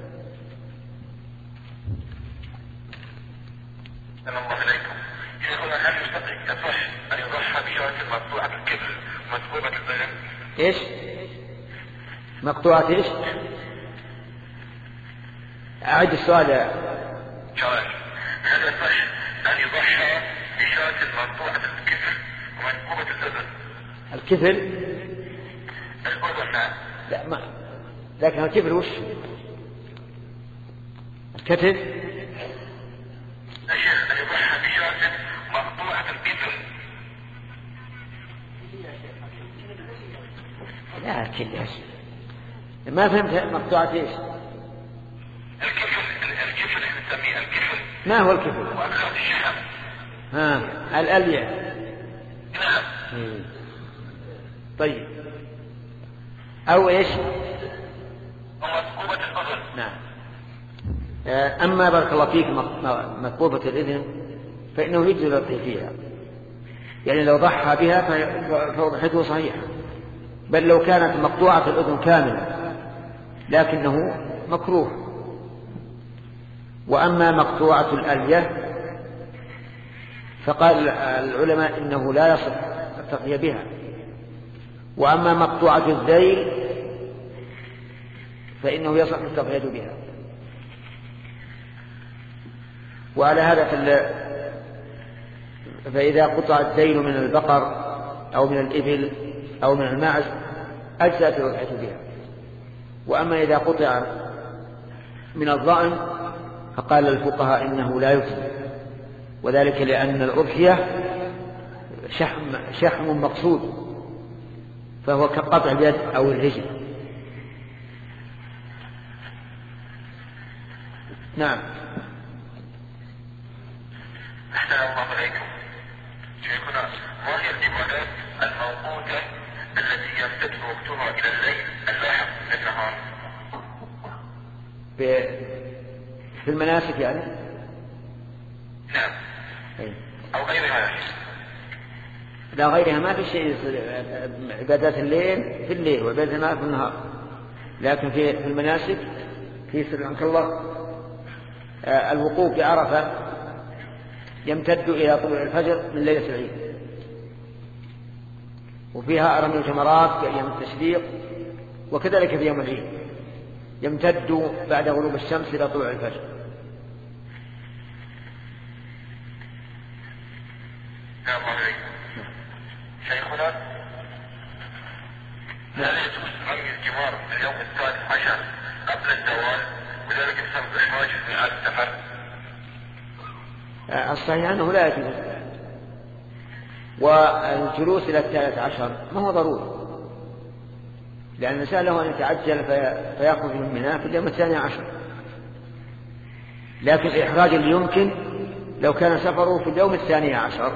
السلام عليكم. شيخنا هل يصح أن يضحى بشاة مقطوعة الكبل ومسبوبة البدن؟ إيش؟ مقطوعة إيش؟ أعد السؤال يا جواب. هل يصح أن يضحى بشاة مقطوعة الكبل ومسبوبة البدن؟ الكفل؟ الأذن نعم. لا ما لكن الكفل وش؟ الكتف؟ الشيخ أن يضحى بشاة مقطوعة الكبل. لا كل يا شيخ ما فهمت مقطوعة ايش؟ الكفل الكفل احنا نسميه الكفل. ما هو الكفل؟ وأكثر الشحم. ها الألية. نعم. مم. طيب أو إيش؟ ومسبوبة الأذن. نعم. أما بارك الله فيك مسبوبة الإذن فإنه يجوز الأضحية فيها، يعني لو ضحى بها فأضحيته صحيحة، بل لو كانت مقطوعة الأذن كاملة لكنه مكروه. وأما مقطوعة الألية فقال العلماء إنه لا يصح التضحية بها. وأما مقطوعة الذيل فإنه يصح التضحية بها. وعلى هذا فإذا قطع الذيل من البقر أو من الإبل أو من الماعز أجزأت الأضحية بها. وأما إذا قطع من الضأن فقال الفقهاء إنه لا يجزي، وذلك لأن الأضحية شحم, شحم مقصود فهو كقطع اليد أو الرجل. نعم. أحسن الله عليكم. شيخنا ما هي العبادات الموقوتة التي يمتد وقتها إلى الليل اللاحق من النهار؟ في المناسك يعني؟ نعم. أي. أو غيرها يا شيخ؟ لا غيرها ما في شيء. عبادات الليل في الليل وعبادات النهار في النهار، لكن في المناسك في سبحانك الله الوقوف بعرفة يمتد إلى طلوع الفجر من ليلة العيد، وفيها رمي الجمرات في أيام التشريق، وكذلك في يوم العيد يمتد بعد غروب الشمس إلى طلوع الفجر. نعم عليكم. شيخنا هل يجوز رمي الجمار في اليوم الثالث عشر قبل الزوال وذلك بسبب إحراج في هذا السفر؟ الصحيح أنه لا يجوز، والجلوس إلى الثالث عشر ما هو ضروري، لأن الإنسان له أن يتعجل فيأخذ من منى في اليوم الثاني عشر، لكن الإحراج اللي يمكن لو كان سفره في اليوم الثاني عشر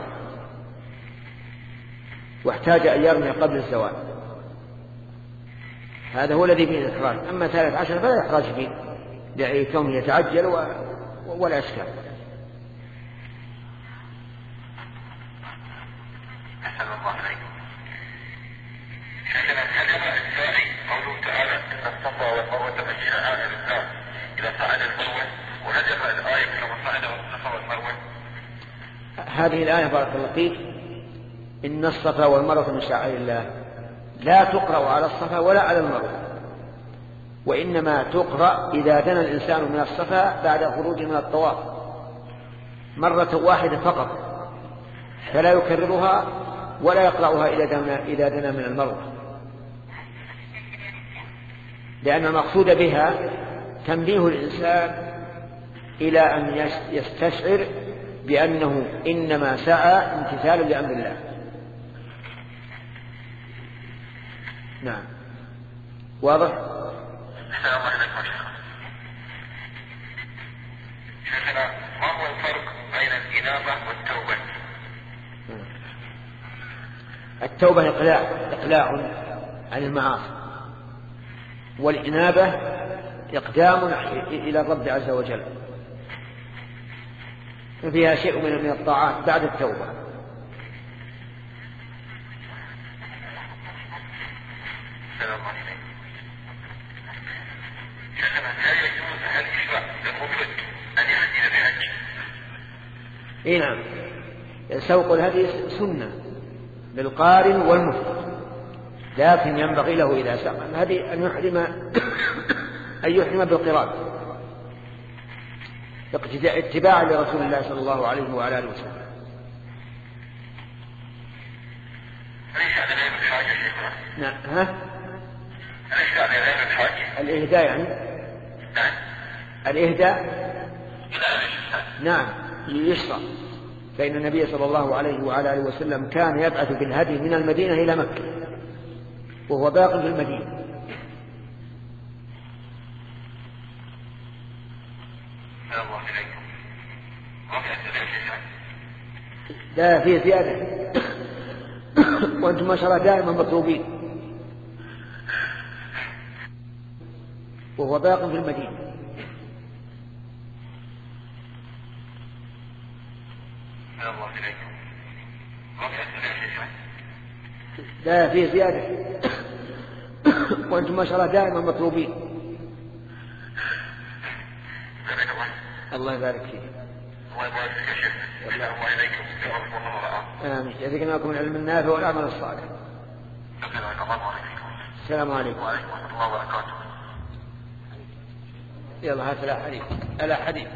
واحتاج أن يرمي قبل الزوال، هذا هو الذي فيه الإحراج. أما ثالث عشر فلا إحراج فيه لكونه يتعجل ولا إشكال. أحسن الله عليكم. شيخنا هل يرى الساعي قوله تعالى إن الصفا والمروة من شعائر الله إذا صعد المروة، وهل يرى الآية كما صعد الصفا والمروة؟ هذه الآية بارك الله فيك إن الصفا والمروة من شعائر الله لا تقرأ على الصفا ولا على المروة، وإنما تقرأ إذا دنا الإنسان من الصفا بعد خروجه من الطواف مرة واحدة فقط، فلا يكررها ولا يقرأها إذا دنا من المروة، لأن المقصود بها تنبيه الإنسان إلى أن يستشعر بأنه إنما سعى امتثالا لأمر الله. نعم واضح؟ السلام عليكم شيخنا. شيخنا ما هو الفرق بين الإنابة والتوبة؟ التوبة إقلاع إقلاع عن المعاصي، والإنابة إقدام إلى الرب عز وجل، ففيها شيء من الطاعات بعد التوبة. اي نعم، سوق الهدي سنة للقارن والمفرد، لكن ينبغي له إذا ساق الهدي أن يحرم أن يحرم بالقران اتباعا لرسول الله صلى الله عليه وعلى آله وسلم. نعم. ها؟ الإهداء يعني الإهداء نعم يشرع، فإن النبي صلى الله عليه وعلى آله وسلم كان يبعث بالهدي من المدينة إلى مكة وهو باق في المدينة. لا فيه زيادة وأنتم ما شاء الله دائما مطلوبين، وهو باق في المدينة. لا فيه زيادة وأنتم ما شاء الله دائما مطلوبين. الله يبارك فيك. الله يبارك فيك يا شيخ. الله إليكم. آمين. يجزاكم من العلم النافع والعمل الصالح. السلام عليكم. وعليكم الله وبركاته. يلا هات الأحاديث. الأحاديث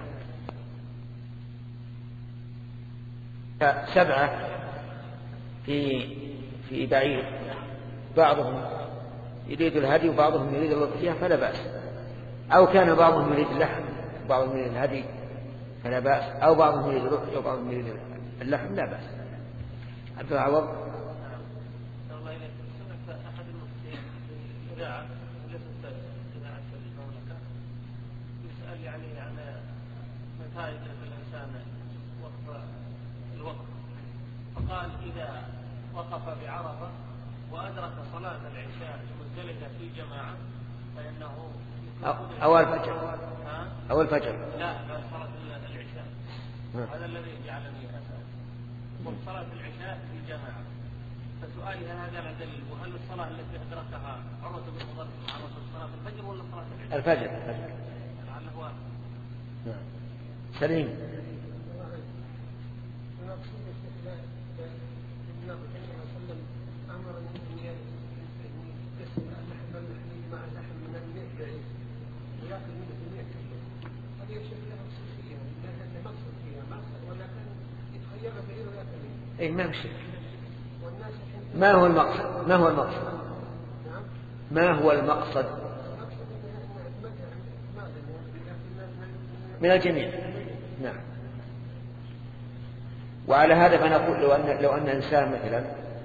سبعة في في بعير، بعضهم يريد الهدي وبعضهم يريد الأضحية فلا بأس، أو كان بعضهم يريد اللحم وبعضهم يريد الهدي فلا بأس، أو بعضهم يريد الأضحية وبعضهم يريد اللحم لا بأس. عبد العوض. الله إليك. سمعت أحد المفتين في إذاعة ليست إذاعة المملكة يسأل يعني عن نتائج الإنسان وقف الوقت، فقال إذا وقف بعرفة وأدرك صلاة العشاء المزدلفة في جماعة فإنه أو الفجر أو الفجر لا لا صلاة العشاء. هذا الذي جعلني أسأل. قم صلاة العشاء في جماعة، فسؤالي هذا له دليل، وهل الصلاة التي أدركها عروة بن مضر عروة صلاة الفجر ولا صلاة العشاء؟ الفجر. الفجر. لعله واحد. نعم. سليم. إيه ما مشي. ما هو المقصد؟ ما هو المقصد؟ ما هو المقصد؟ من الجميع. نعم. وعلى هذا فنقول لو أن لو أن إنسان مثلا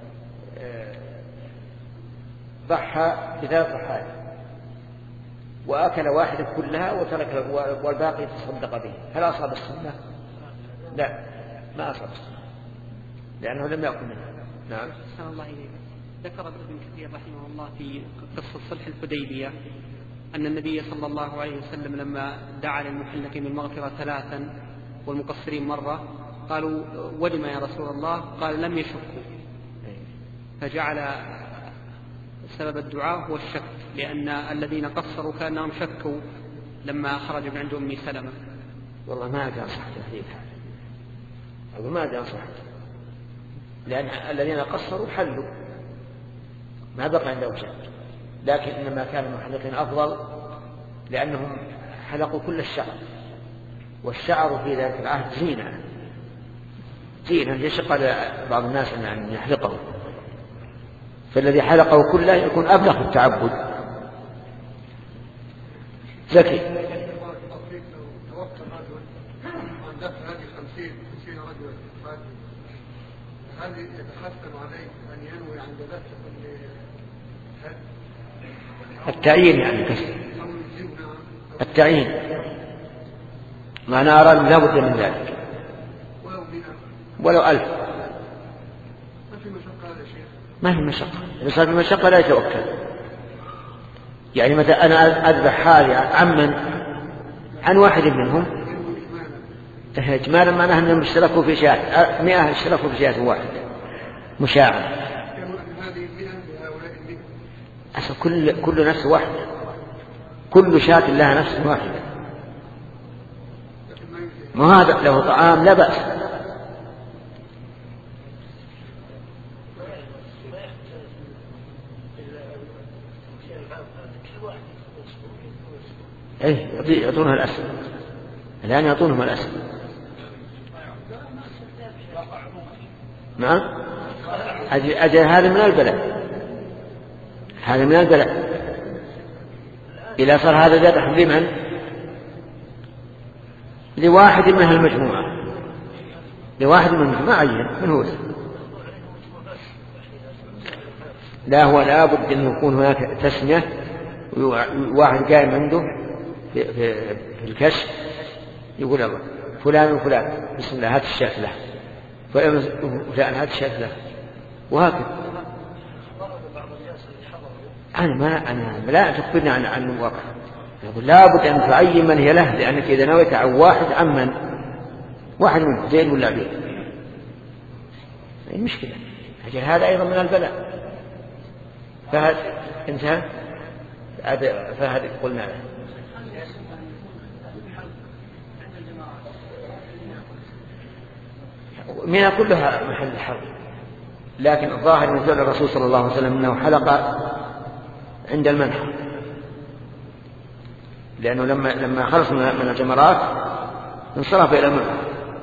ضحى بثلاث ضحايا وأكل واحدة كلها وترك والباقي تصدق به، هل أصاب السنة؟ لا، ما أصاب السنة لأنه لم يأكل منها. نعم. أحسن الله إليك. ذكر ابن كثير رحمه الله في قصة صلح الحديبية أن النبي صلى الله عليه وسلم لما دعا للمحلقين بالمغفرة ثلاثا والمقصرين مرة قالوا ولم يا رسول الله؟ قال لم يشكوا، فجعل سبب الدعاء هو الشك، لأن الذين قصروا كأنهم شكوا لما خرج من عند أم سلمة. والله ما أدري صحة الحديث هذا، ما أدري صحة، لأن الذين قصروا حلوا ما بقى عندهم شك، لكن إنما كان المحلقين أفضل لأنهم حلقوا كل الشعر، والشعر في ذلك العهد زينة زينة يشق على بعض الناس أن يحلقه، فالذي حلقه كله يكون أبلغ في التعبد. زكي. هل يتحسن عليه أن ينوي عند ذبح التعيين يعني كسر التعيين، ما أنا أرى لا بد من ذلك ولو ألف. ما في مشقة هذا يا شيخ؟ ما في مشقة، إذا صار في مشقة لا يتوكل، يعني متى أنا أذبح هذه عمن عن واحد منهم إجمالا معناه أنهم اشتركوا في شاة مئة اشتركوا في شاة واحدة مشاعر. أصل كل كل نفس واحدة، كل شاة لها نفس واحدة. ما هذا له طعام لا بأس. إيه يعطونها الأسد الآن يعطونهم الأسد. نعم أجل هذا من البلاء، هذا من البلاء. إذا صار هذا ذبح لمن؟ لواحد من المجموعة، لواحد من المجموعة عين من هو؟ لا هو لابد أن يكون هناك تسمية، واحد قائم عنده في, في, في الكشف يقول الله فلان وفلان بسم الله هات الشاة له، فلان هات الشاة له، وهكذا. أنا ما أنا لا تخبرني عن عن الواقع. يقول لابد أن تعين من هي له، لأنك إذا نويت عن واحد عمن واحد منه زين ولا عبيد هي مشكلة. أجل هذا أيضا من البلاء. فهذا انتهى فهذا قلنا له. منها كلها محل الحرب، لكن الظاهر من فعل الرسول صلى الله عليه وسلم أنه حلق عند المنحر، لأنه لما لما خلص من الجمرات انصرف إلى المنحر.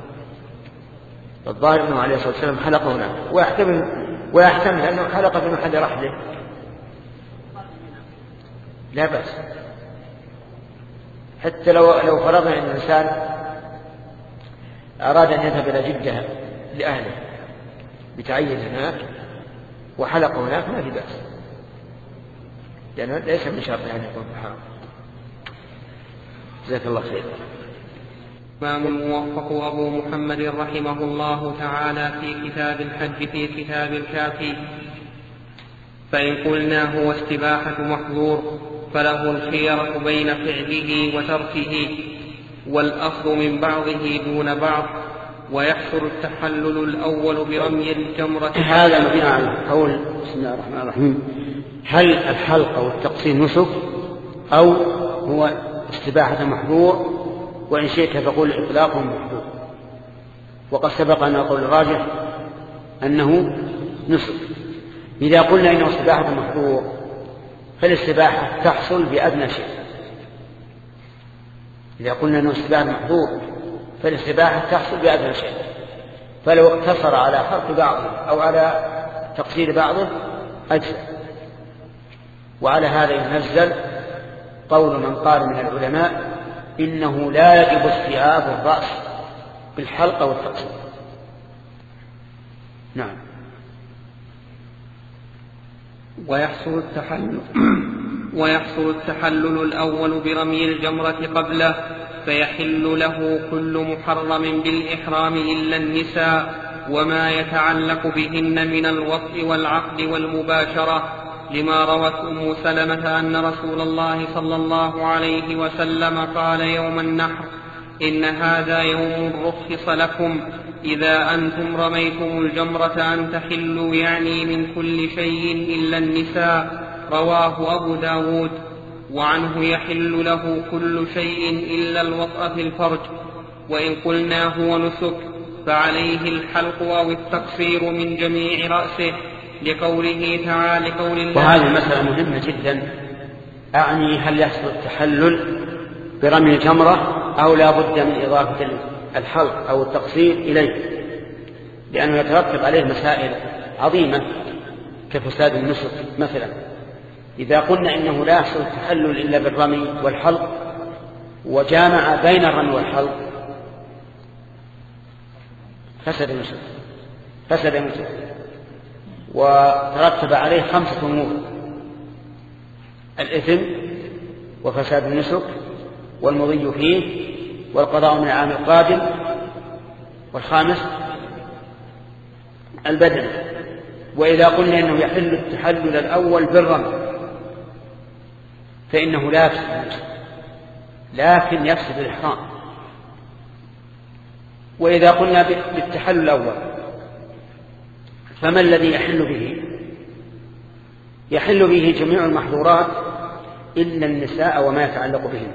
الظاهر أنه عليه الصلاة والسلام حلق هناك، ويحتمل ويحتمل أنه حلق في محل رحله لا بأس. حتى لو لو فرضنا أن الإنسان أراد أن يذهب إلى جدة لأهله بتعين هناك وحلق هناك ما في بأس، لأنه ليس من شرط أن يكون في الحرم. جزاك الله خير. الإمام الموفق أبو محمد رحمه الله تعالى في كتاب الحج في كتاب الكافي: فإن قلنا هو استباحة محظور فله الخيرة بين فعله وتركه، والأخذ من بعضه دون بعض، ويحصل التحلل الأول برمي الجمرة. هذا مبني على قول بسم الله الرحمن الرحيم: هل الحلق أو التقصير نسك أو هو استباحة محظور؟ وإن شئت فقول إطلاق محظور. وقد سبق أن القول الراجح أنه نسك. إذا قلنا إنه استباحة محظور فالاستباحة تحصل بأدنى شيء. إذا قلنا أنه استباحة محظور فالاستباحة تحصل بأدنى شيء، فلو اقتصر على حرق بعضه أو على تقصير بعضه أجزأ. وعلى هذا ينزل قول من قال من العلماء إنه لا يجب استيعاب الرأس بالحلق والتقصير. نعم. ويحصل التحلل ويحصل التحلل الأول برمي الجمرة قبله، فيحل له كل محرم بالإحرام إلا النساء وما يتعلق بهن من الوطء والعقد والمباشرة، لما روت أم سلمة أن رسول الله صلى الله عليه وسلم قال يوم النحر: إن هذا يوم رخص لكم إذا أنتم رميتم الجمرة أن تحلوا، يعني من كل شيء إلا النساء. رواه أبو داود. وعنه يحل له كل شيء إلا الوطء في الفرج. وإن قلنا هو نسك فعليه الحلق أو التقصير من جميع رأسه، لقوله تعالى قول الله. وهذه المسألة مهمة جدا، أعني هل يحصل التحلل برمي الجمرة أو لا بد من إضافة الحلق أو التقصير إليه، لأنه يترتب عليه مسائل عظيمة كفساد النسك مثلا. إذا قلنا إنه لا يحصل التحلل إلا بالرمي والحلق وجامع بين الرمي والحلق فسد النسك فسد النسك وترتب عليه خمسة أمور: الإثم وفساد النسك والمضي فيه والقضاء من العام القادم، والخامس البدن. وإذا قلنا إنه يحل التحلل الأول بالرمي فإنه لا يفسد، لكن يفسد الإحرام. وإذا قلنا بالتحلل الأول فما الذي يحل به؟ يحل به جميع المحظورات إلا النساء وما يتعلق بهن.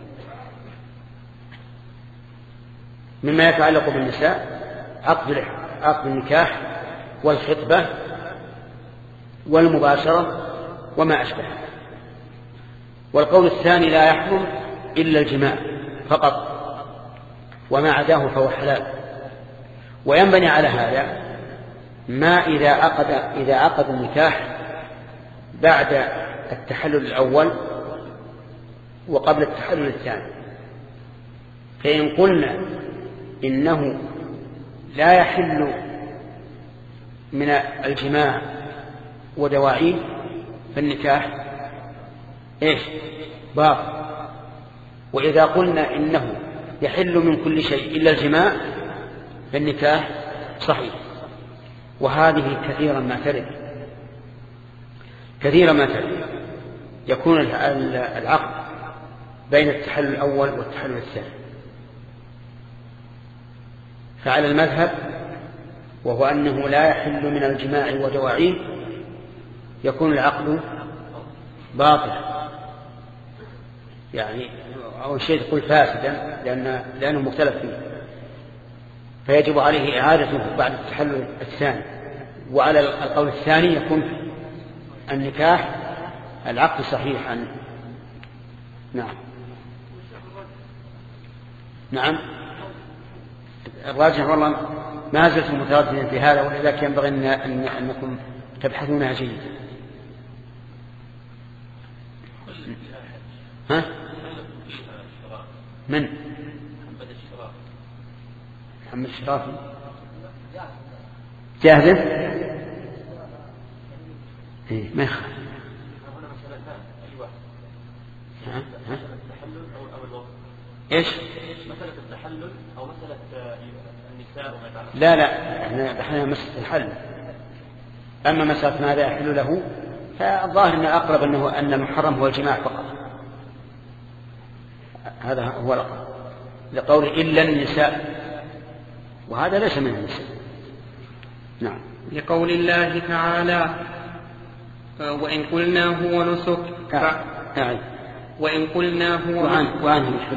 مما يتعلق بالنساء عقد عقد النكاح والخطبة والمباشرة وما أشبه. والقول الثاني لا يحرم إلا الجماع فقط، وما عداه فهو حلال. وينبني على هذا ما إذا عقد إذا عقد النكاح بعد التحلل الأول وقبل التحلل الثاني. فإن قلنا إنه لا يحل من الجماع ودواعيه فالنكاح إيش؟ باطل. وإذا قلنا إنه يحل من كل شيء إلا الجماع فالنكاح صحيح. وهذه كثيرا ما ترد كثيرا ما ترد يكون العقد بين التحلل الأول والتحلل الثاني. فعلى المذهب وهو أنه لا يحل من الجماع ودواعيه يكون العقد باطل، يعني أول شيء تقول فاسدا لأن لأنه مختلف فيه، فيجب عليه إعادته بعد التحلل الثاني. وعلى القول الثاني يكون النكاح العقد صحيحا. نعم نعم الراجح والله ما زلت مترددا في هذا، ولذلك ينبغي أن أنكم تبحثونها جيدا. ها؟ من؟ محمد الشرافي جاهزة؟ إيه ما يخالف. ها؟ ها؟ إيش؟ مسألة التحلل أو مسألة النساء وما يتعلق؟ لا لا احنا احنا مسألة الحل. أما مسألة ماذا يحل له فالظاهر أن الأقرب أنه أن المحرم هو الجماع فقط، هذا هو الأقرب لقول إلا النساء، وهذا ليس من النساء. نعم. لقول الله تعالى وإن قلنا هو نسك ف... نعم. وإن قلنا هو وعنه وعنه يحل.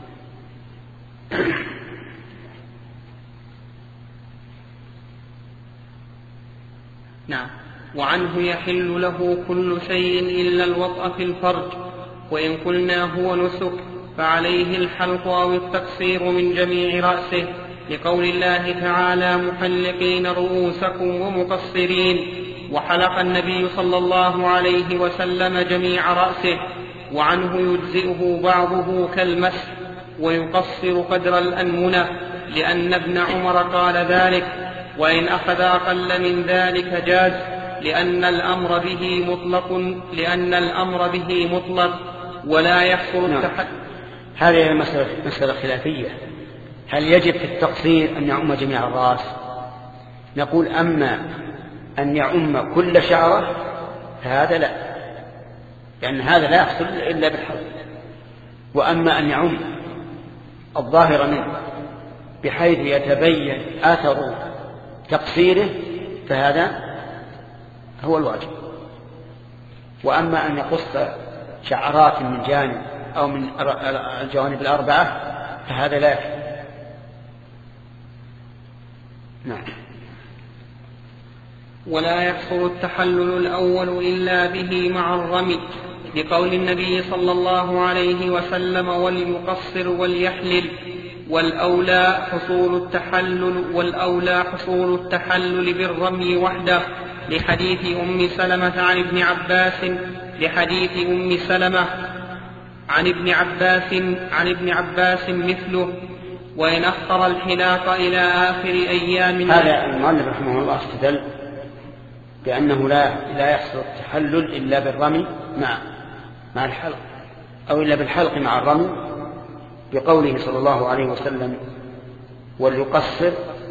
نعم. وعنه يحل له كل شيء إلا الوطأ في الفرج. وإن قلنا هو نسك فعليه الحلق أو التقصير من جميع رأسه، لقول الله تعالى محلقين رؤوسكم ومقصرين، وحلق النبي صلى الله عليه وسلم جميع رأسه. وعنه يجزئه بعضه كالمسح ويقصر قدر الأنمنة، لأن ابن عمر قال ذلك، وإن أخذ أقل من ذلك جاز، لأن الأمر به مطلق لأن الأمر به مطلق ولا يحصل التحدث. هذه مسألة مسألة خلافية، هل يجب في التقصير أن يعم جميع الرأس؟ نقول أما أن يعم كل شعرة فهذا لا، لأن هذا لا يحصل إلا بالحلق. وأما أن يعم الظاهر منه بحيث يتبين أثر تقصيره فهذا هو الواجب. وأما أن يقص شعرات من جانب أو من الجوانب الأربعة فهذا لا يكفي. نعم. ولا يحصل التحلل الأول إلا به مع الرمي، لقول النبي صلى الله عليه وسلم والمقصر وليحلل، والأولى حصول التحلل والأولى حصول التحلل بالرمي وحده، لحديث أم سلمة عن ابن عباس لحديث أم سلمة عن ابن عباس عن ابن عباس مثله. وإن أخر الحلاق إلى آخر أيام. هذا المؤلف رحمه الله استدل بأنه لا لا يحصل التحلل إلا بالرمي مع مع الحلق، أو إلا بالحلق مع الرمي، بقوله صلى الله عليه وسلم وليقصر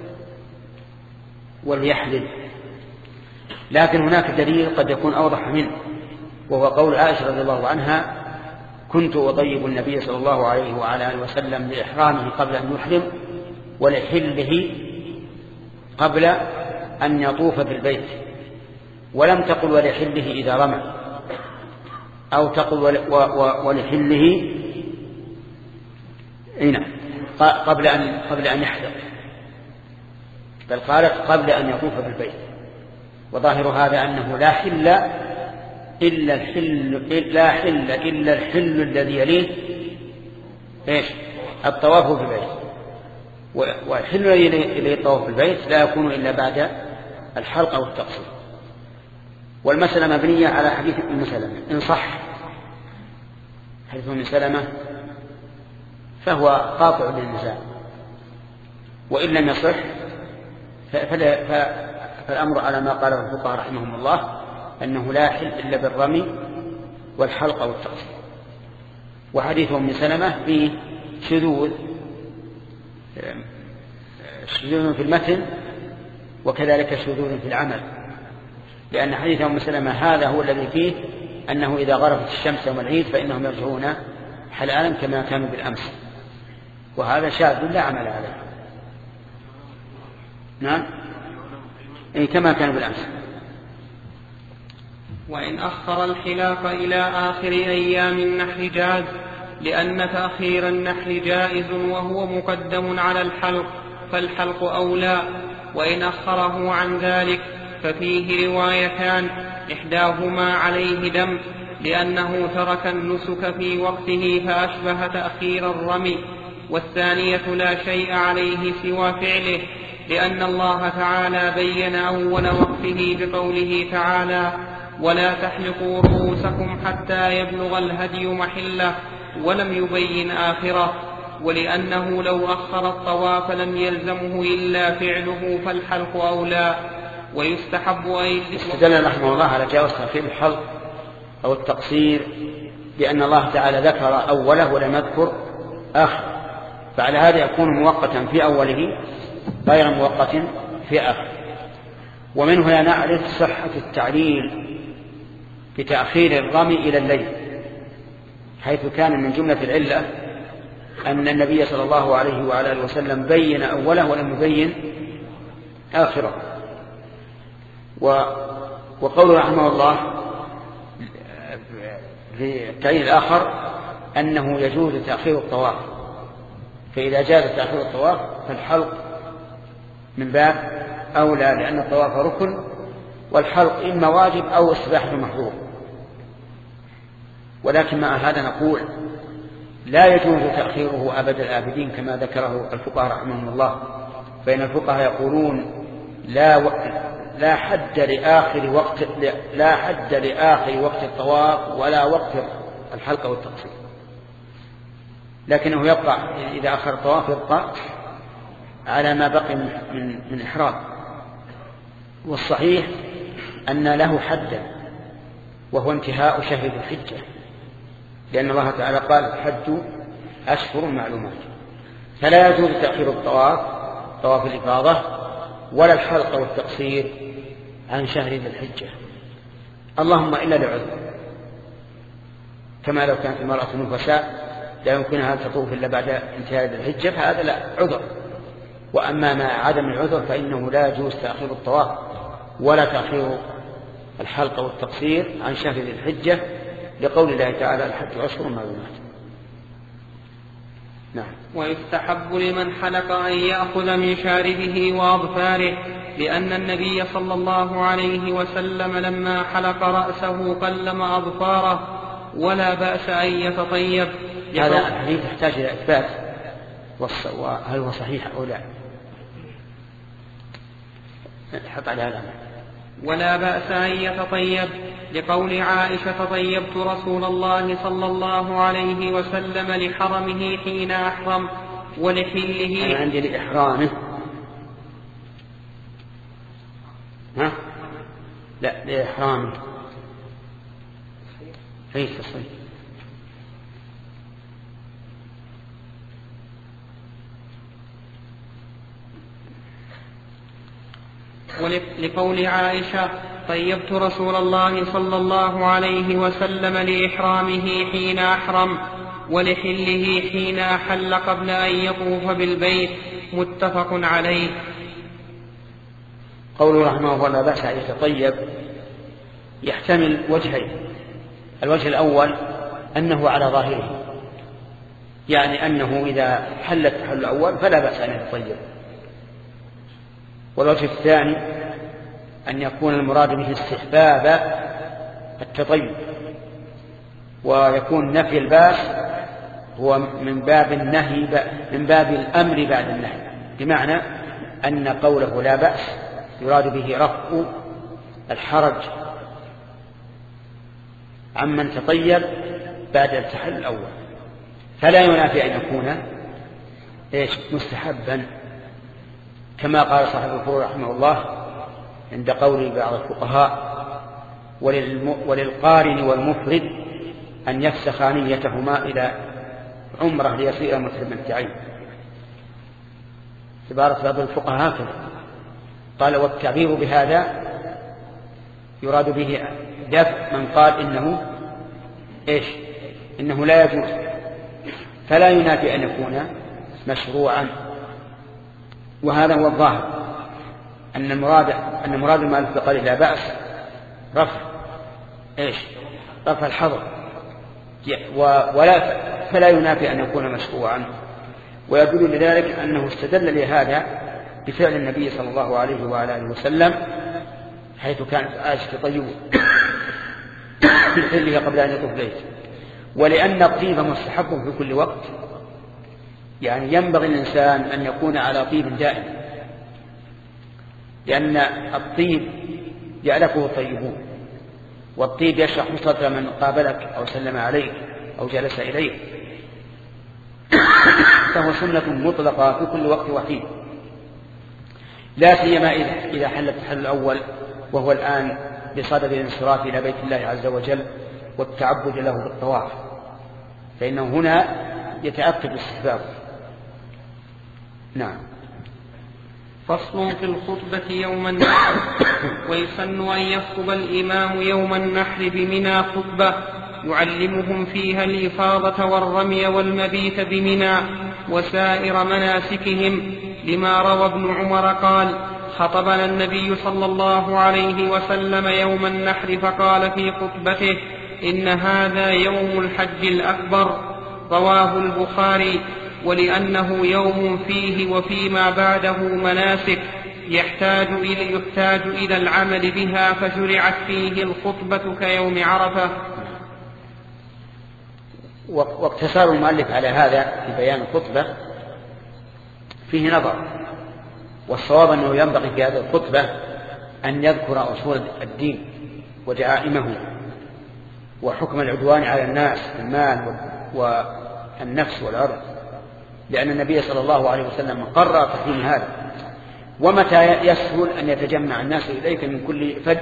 وليحلل. لكن هناك دليل قد يكون أوضح منه، وهو قول عائشة رضي الله عنها كنت أطيب النبي صلى الله عليه وعلى آله وسلم لإحرامه قبل أن يحرم ولحله قبل أن يطوف بالبيت، ولم تقل ولحله إذا رمى، أو تقل ولحله قبل أن قبل أن يحرم، بل قالت قبل أن يطوف بالبيت. وظاهر هذا أنه لا حل إلا الحل لا حل إلا الحل الذي يليه إيش؟ الطواف بالبيت، والحل الذي يليه الطواف بالبيت لا يكون إلا بعد الحلق أو التقصير. والمسألة مبنية على حديث ابن سلمة إن صح حديث ابن سلمة فهو قاطع للنزاع، وإن لم يصح فالأمر على ما قاله الفقهاء رحمهم الله أنه لا يحل إلا بالرمي والحلق والتقصير. وحديث ابن سلمة فيه شذوذ شذوذ في المتن وكذلك شذوذ في العمل، لأن حديث ابن سلمة هذا هو الذي فيه أنه إذا غربت الشمس يوم العيد فإنهم يرجعون حلالا كما كانوا بالأمس، وهذا شاذ لا عمل عليه. نعم أي كما كانوا بالأمس. وإن أخر الخلاف إلى آخر أيام النحر جاز، لأن تأخير النحر جائز وهو مقدم على الحلق، فالحلق أولى. وإن أخره عن ذلك ففيه روايتان، إحداهما عليه دم لأنه ترك النسك في وقته فأشبه تأخير الرمي، والثانية لا شيء عليه سوى فعله، لأن الله تعالى بين أول وقته بقوله تعالى ولا تحلقوا رؤوسكم حتى يبلغ الهدي محله، ولم يبين آخره، ولأنه لو أخر الطواف لم يلزمه إلا فعله فالحلق أولى. ويستحب أن استدل رحمه الله على جواز تأخير الحلق أو التقصير لأن الله تعالى ذكر أوله ولم يذكر آخر، فعلى هذا يكون مؤقتا في أوله غير مؤقت في آخر. ومنه لا نعرف صحة التعليل بتأخير الرمي إلى الليل، حيث كان من جملة العلة أن النبي صلى الله عليه وعلى آله وسلم بين أوله ولم يبين آخره. وقول رحمه الله في التعليل الآخر أنه يجوز تأخير الطواف، فإذا جاز تأخير الطواف فالحلق من باب أولى، لأن الطواف ركن والحلق إما واجب أو استباحة محظور. ولكن مع هذا نقول لا يجوز تأخيره أبد الآبدين كما ذكره الفقهاء رحمهم الله، فإن الفقهاء يقولون لا و... لا حد لآخر وقت لا حد لآخر وقت الطواف ولا وقت الحلق والتقصير، لكنه يبقى إذا أخر الطواف يبقى على ما بقي من من إحرام. والصحيح أن له حدا وهو انتهاء شهر ذي الحجة، لأن الله تعالى قال الحج أشهر معلومات، فلا يجوز تأخير الطواف طواف الإفاضة ولا الحلق والتقصير عن شهر ذي الحجة، اللهم إلا لعذر، كما لو كانت المرأة نفساء لا يمكنها أن تطوف إلا بعد انتهاء ذي الحجة فهذا لا عذر. وأما مع عدم العذر فإنه لا يجوز تأخير الطواف ولا تأخير الحلق والتقصير عن شهر ذي الحجة، لقول الله تعالى الحج أشهر معلومات. نعم. ويستحب لمن حلق أن يأخذ من شاربه وأظفاره، لأن النبي صلى الله عليه وسلم لما حلق رأسه قلم أظفاره، ولا بأس أن يتطيب. هذا الحديث يحتاج إلى إثبات وهل هو صحيح أو لا. حط على هذا. ولا بأس أن يتطيب، لقول عائشة طيبت رسول الله صلى الله عليه وسلم لحرمه حين أحرم ولحله. أنا عندي لإحرامه. ها؟ لا لإحرامه. ليس صحيح. ولقول عائشة طيبت رسول الله صلى الله عليه وسلم لإحرامه حين أحرم ولحله حين أحل قبل أن يطوف بالبيت. متفق عليه. قوله رحمه الله لا بأس أن يتطيب يحتمل وجهين. الوجه الأول أنه على ظاهره، يعني أنه إذا حل التحلل الأول فلا بأس أن يتطيب. والوجه الثاني أن يكون المراد به استحباب التطيب، ويكون نفي الباس هو من باب النهي من باب الأمر بعد النهي، بمعنى أن قوله لا بأس يراد به رفع الحرج عمن تطيب بعد التحلل الأول، فلا ينافي أن يكون إيش مستحبا، كما قال صاحب الفروع رحمه الله عند قول بعض الفقهاء وللقارن والمفرد أن يفسخ نيتهما إلى عمره ليصير متمتعين. عبارة بعض الفقهاء هكذا قال والتعبير بهذا يراد به دفع من قال إنه إيش إنه لا يجوز، فلا ينافي أن يكون مشروعا. وهذا هو الظاهر أن المراد أن مراد المؤلف بقوله لا بأس رفع إيش رفع الحظر، ولا فلا ينافي أن يكون مشروعا. ويدل لذلك أنه استدل لهذا بفعل النبي صلى الله عليه وعلى آله وسلم حيث كانت عائشة تطيب في حلها قبل أن يطوف البيت. ولأن الطيب مستحب في كل وقت، يعني ينبغي الإنسان أن يكون على طيب دائم، لأن الطيب يألفه الطيبون، والطيب يشرح صدر من قابلك أو سلم عليك أو جلس إليك، فهو سنة مطلقة في كل وقت وحيد، لا سيما إذا حل التحلل الأول وهو الآن بصدد الانصراف إلى بيت الله عز وجل والتعبد له بالطواف، فإنه هنا يتأكد استحبابه. نعم. فصل في الخطبة يوم النحر. ويسن أن يخطب الإمام يوم النحر بمنى خطبة يعلمهم فيها الإفاضة والرمي والمبيت بمنى وسائر مناسكهم، لما روى ابن عمر قال خطبنا النبي صلى الله عليه وسلم يوم النحر فقال في خطبته إن هذا يوم الحج الأكبر، رواه البخاري. ولأنه يوم فيه وفيما بعده مناسك يحتاج إلى, يحتاج إلى العمل بها، فشرعت فيه الخطبة كيوم عرفة. واقتصار المؤلف على هذا في بيان الخطبة فيه نظر، والصواب أنه ينبغي في هذه الخطبة أن يذكر أصول الدين ودعائمه وحكم العدوان على الناس المال والنفس والعرض، لأن النبي صلى الله عليه وسلم قرر تحريم هذا. ومتى يسهل أن يتجمع الناس إليك من كل فج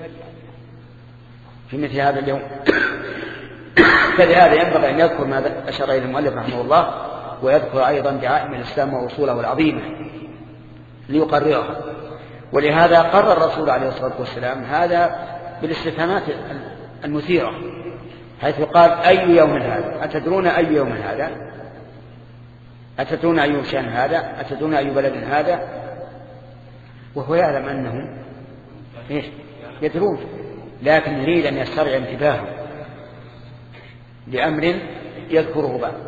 في مثل هذا اليوم، فلهذا ينبغي أن يذكر ما أشار إليه المؤلف رحمه الله، ويذكر أيضا دعائم الإسلام وأصوله العظيمة ليقررها. ولهذا قرر الرسول عليه الصلاة والسلام هذا بالاستفهامات المثيرة، حيث قال أي يوم هذا؟ أتدرون أي يوم هذا؟ أتدرون أي شان هذا؟ أتدرون أي بلد هذا؟ وهو يعلم أنهم إيش يدرون، لكن يريد أن يسترجع انتباههم لأمر يذكره بعد.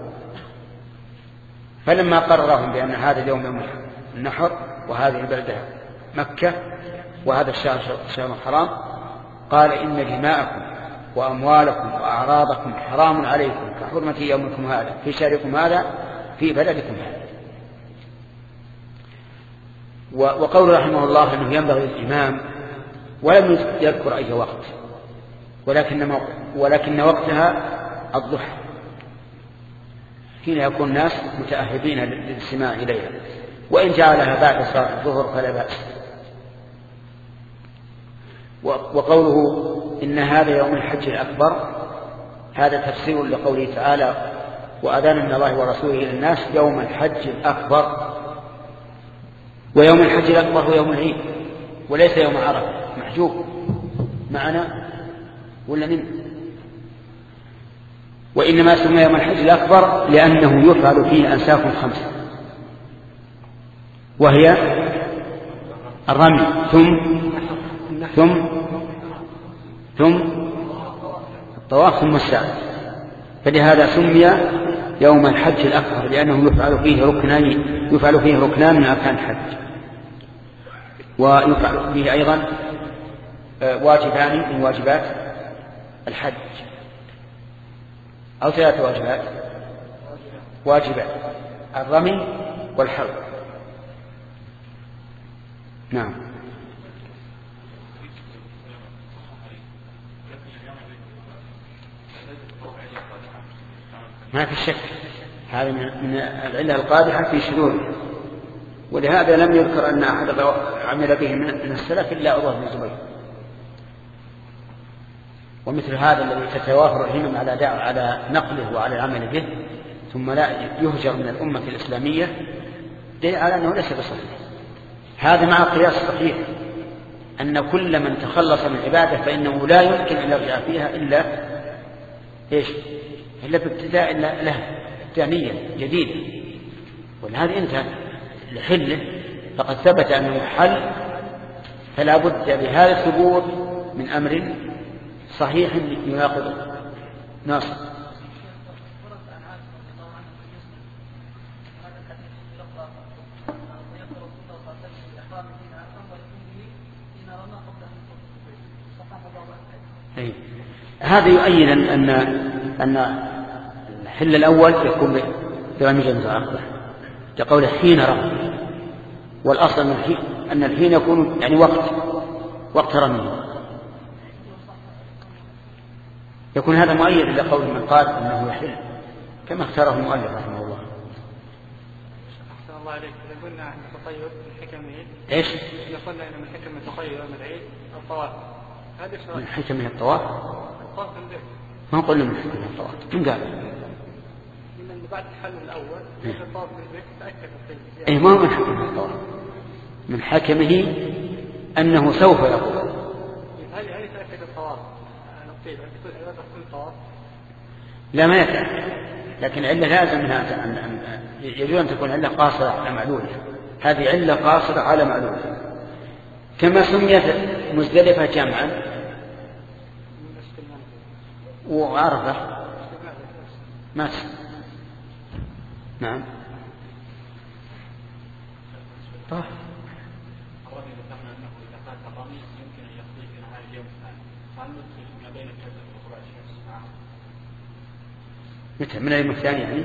فلما قررهم بأن هذا اليوم يوم النحر وهذه البلدة مكة وهذا الشهر شهر الحرام، قال إن دماءكم وأموالكم وأعراضكم حرام عليكم كحرمة يومكم هذا في شهركم هذا في بلدكم هذا. وقول رحمه الله أنه ينبغي الإمام، ولم يذكر أي وقت، ولكن, ولكن وقتها الضحى حين يكون الناس متأهبين للاستماع إليها، وإن جعلها بعد صلاة الظهر فلا بأس. وقوله إن هذا يوم الحج الأكبر هذا تفسير لقوله تعالى وأذان من الله ورسوله إلى الناس يوم الحج الأكبر، ويوم الحج الأكبر هو يوم العيد وليس يوم عرفة محجوب، معنا ولا من؟ وإنما سمي يوم الحج الأكبر لأنه يفعل فيه أنساك خمسة، وهي الرمي ثم ثم ثم الطواف ثم السعي، فلهذا سمي يوم الحج الأكبر لأنه يفعل فيه ركنان يفعل فيه ركنان من أركان الحج، ويفعل فيه أيضا واجبان من واجبات الحج أو ثلاث واجبات واجبات الرمي والحلق. نعم. ما في شك هذا من العلة القادحة في شذوذه، ولهذا لم يذكر أن أحد عمل به من السلف إلا عروة بن الزبير. ومثل هذا الذي تتوافر الهمم على على نقله وعلى العمل به ثم لا يهجر من الأمة الإسلامية دليل على أنه ليس بصحيح. هذا مع قياس صحيح أن كل من تخلص من عبادة فإنه لا يمكن أن يرجع فيها إلا إيش؟ إلا بابتداء لها ثانية جديدة، ولهذا انتهى لحله فقد ثبت أنه يحل، فلا بد بهذا الثبوت من أمر صحيح يناقض ناصر. هذا يؤيد أن أن الحل الأول يكون برمي جمرة العقبة كقول حين رمي، والأصل أن الحين يكون يعني وقت وقت رمي، يكون هذا مؤيد لقول من قال أنه يحل كما اختاره المؤلف رحمه الله. أحسن الله عليك. إذا قلنا أن التطير من حكمه إيش؟ إذا قلنا أن من حكم التطير يوم العيد الطواف، هذا من حكمه الطواف؟ الطواف في البيت. ما قلنا من حكمه الطواف، من قال؟ من بعد الحل الأول الطواف في البيت تأكد الطيب. إيه ما هو من حكمه الطواف، من حكمه أنه سوف يقول. هل هل تأكد الطواف؟ الطيب أن تكون عبادة كل طواف؟ لا ما يتأكد، لكن علة لازم منها أن يجوز أن تكون علة قاصرة على معلولة، هذه علة قاصرة على معلولة. كما سميت مزدلفة جمعا وعرفة ما نعم طه متى من اليوم الثاني يعني؟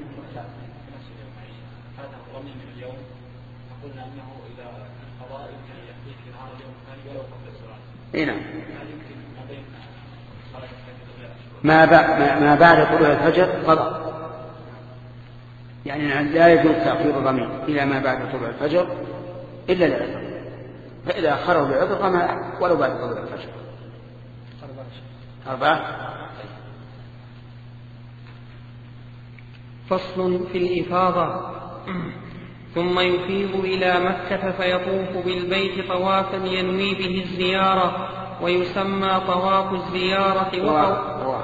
هذا الرمي من اليوم قلنا أنه إذا قضاء يمكن أن يحدث في نهار اليوم الثاني ولو قبل الصلاة. إيه نعم. ما بعد ما بعد طلوع الفجر قضاء، يعني لا يجوز تأخير الرمي إلى ما بعد طلوع الفجر إلا لعذر، فإذا أخره لعذر قام ولو بعد طلوع الفجر. أربعة. فصل في الإفاضة. ثم يفيض إلى مكة فيطوف بالبيت طوافا ينوي به الزيارة، ويسمى طواف الزيارة وطواف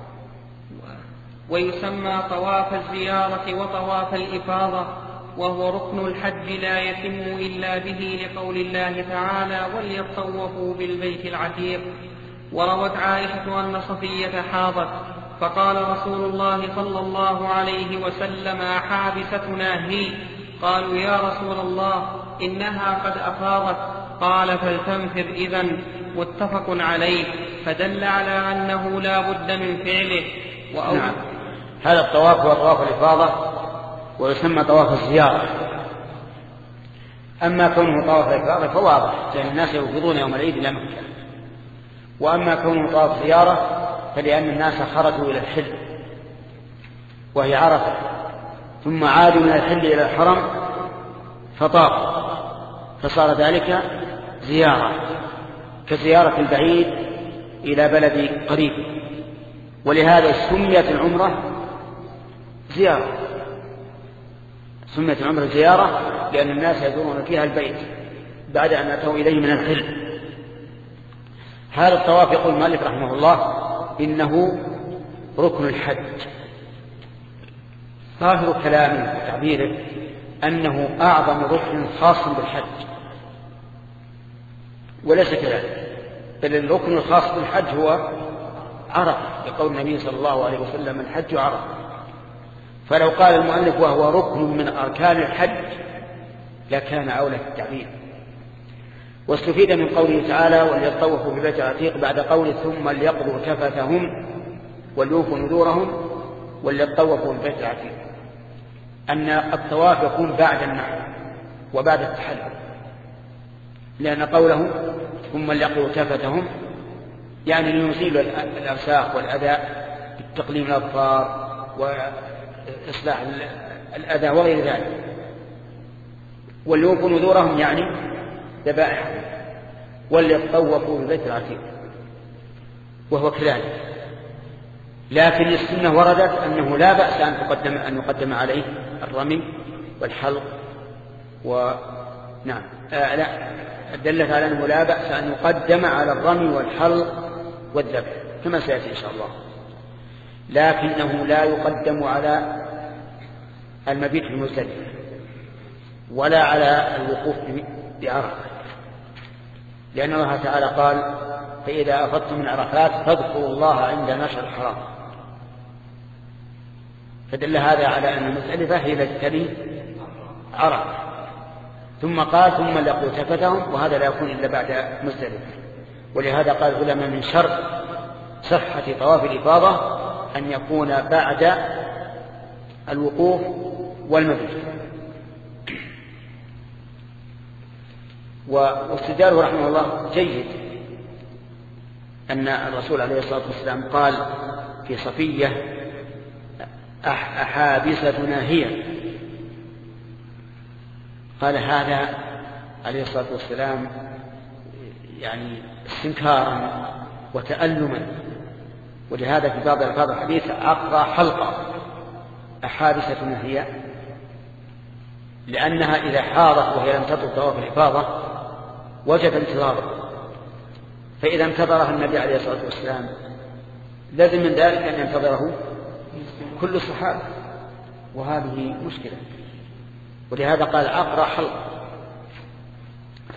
ويسمى طواف الزيارة وطواف الإفاضة، وهو ركن الحج لا يتم إلا به لقول الله تعالى وليطوفوا بالبيت العتيق. وروت عائشة أن صفية حاضت فقال رسول الله صلى الله عليه وسلم حابستنا هي؟ قالوا يا رسول الله إنها قد أفاضت. قال فلتنفر إذن، متفق عليه، فدل على أنه لا بد من فعله. نعم. هذا الطواف هو طواف الإفاضة ويسمى طواف الزيارة. أما كونه طواف الإفاضة فواضح لأن الناس يوفضون يوم العيد إلى مكة، وأما كونه طواف زيارة فلأن الناس خرجوا إلى الحل وهي عرفة، ثم عادوا من الحل إلى الحرم فطافوا، فصار ذلك زيارة كزيارة البعيد إلى بلد قريب. ولهذا سميت العمرة زيارة، سميت العمرة زيارة لأن الناس يزورون فيها البيت بعد أن أتوا إليه من الحل. هذا الطواف يقول مالك رحمه الله إنه ركن الحج. ظاهر كلامه وتعبيره أنه أعظم ركن خاص بالحج، وليس كذلك، بل الركن الخاص بالحج هو عرفة، لقول النبي صلى الله عليه وسلم الحج عرفة. فلو قال المؤلف وهو ركن من أركان الحج لكان أولى في التعبير. واستفيد من قوله تعالى وليطوفوا بالبيت العتيق بعد قوله ثم ليقضوا تفثهم وليوفوا نذورهم وليطوفوا بالبيت العتيق أن الطواف يكون بعد النحر وبعد التحلل، لأن قوله ثم ليقضوا تفثهم يعني ليزيلوا الأوساخ والأذى بالتقليم الأظفار وإصلاح الأذى وغير ذلك، وليوفوا نذورهم يعني ذبائحهم وليطوفوا بالبيت العتيق، وهو كذلك. لكن السنة وردت أنه لا بأس أن تقدم أن يقدم عليه الرمي والحلق و نعم آه لا دلت على أنه لا بأس أن يقدم على الرمي والحلق والذبح كما سيأتي إن شاء الله، لكنه لا يقدم على المبيت في مزدلفة ولا على الوقوف بعرفة، لأن الله تعالى قال فإذا أفضتم من عرفات فاذكروا الله عند مشعر الحرام، فدل هذا على أن مزدلفة هي التي تلي عرفة. ثم قال ثم ليقضوا تفثهم، وهذا لا يكون إلا بعد مزدلفة. ولهذا قال العلماء من شرط صحة طواف الإفاضة أن يكون بعد الوقوف والمبيت. واستدلاله رحمه الله جيد أن الرسول عليه الصلاة والسلام قال في صفية أحابستنا هي، قال هذا عليه الصلاة والسلام يعني استنكارا وتألما، ولهذا في بعض الفاظ الحديث عقرى حلقة أحابستنا هي، لأنها إذا حاضت وهي لم تطلب طواف الإفاضة وجب انتظارها، فإذا انتظرها النبي عليه الصلاة والسلام لازم من ذلك أن ينتظره كل الصحابة، وهذه مشكلة. ولهذا قال عقرى حلقة، ف...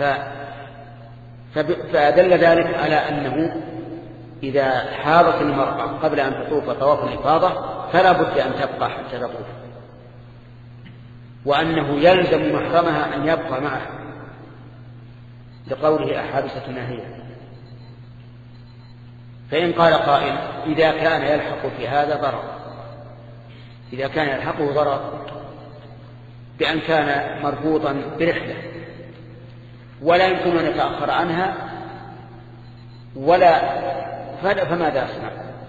فدل ذلك على أنه إذا حاضت المرأة قبل أن تطوف طواف الإفاضة فلا بد أن تبقى حتى تطوف، وأنه يلزم محرمها أن يبقى معها لقوله أحابستنا هي. فإن قال قائل إذا كان يلحق في هذا ضرر، إذا كان يلحقه ضرر بأن كان مربوطا برحلة ولا يمكن أن يتأخر عنها ولا فماذا أصنع؟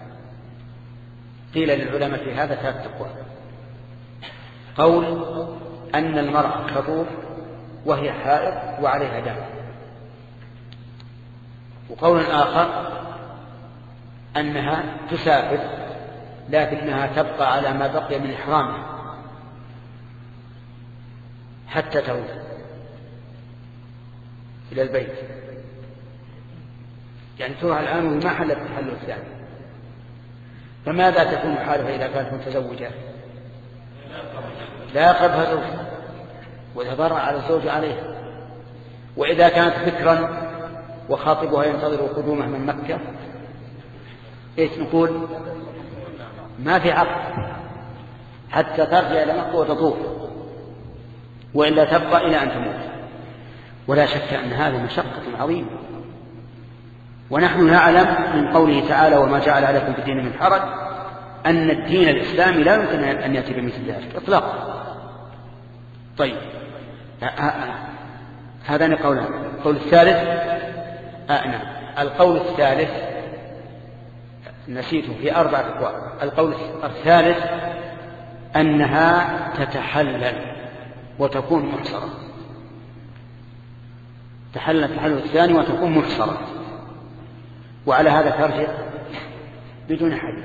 قيل للعلماء في هذا ثلاث أقوال. قول أن المرأة تطوف وهي حائض وعليها دم، وقول آخر أنها تسافر لكنها تبقى على ما بقي من إحرامها حتى تعود إلى البيت، يعني تروح الآن وما حل التحلل الثاني. فماذا تكون حالها إذا كانت متزوجة؟ لا يقربها زوجها ويتضرع على الزوج عليها. وإذا كانت بكرا وخاطبها ينتظر قدومه من مكة إيش نقول؟ ما في عقد حتى ترجع إلى مكة وتطوف، وإلا تبقى إلى أن تموت. ولا شك أن هذه مشقة عظيمة، ونحن نعلم من قوله تعالى وما جعل عليكم في الدين من حرج أن الدين الإسلامي لا يمكن أن يأتي بمثل ذلك إطلاقا. طيب هذان قولان. القول الثالث آه نعم القول الثالث نسيته في أربعة أقوال. القول الثالث أنها تتحلل وتكون محصرة، تحلل التحلل الثاني وتكون محصرة، وعلى هذا ترجع بدون حج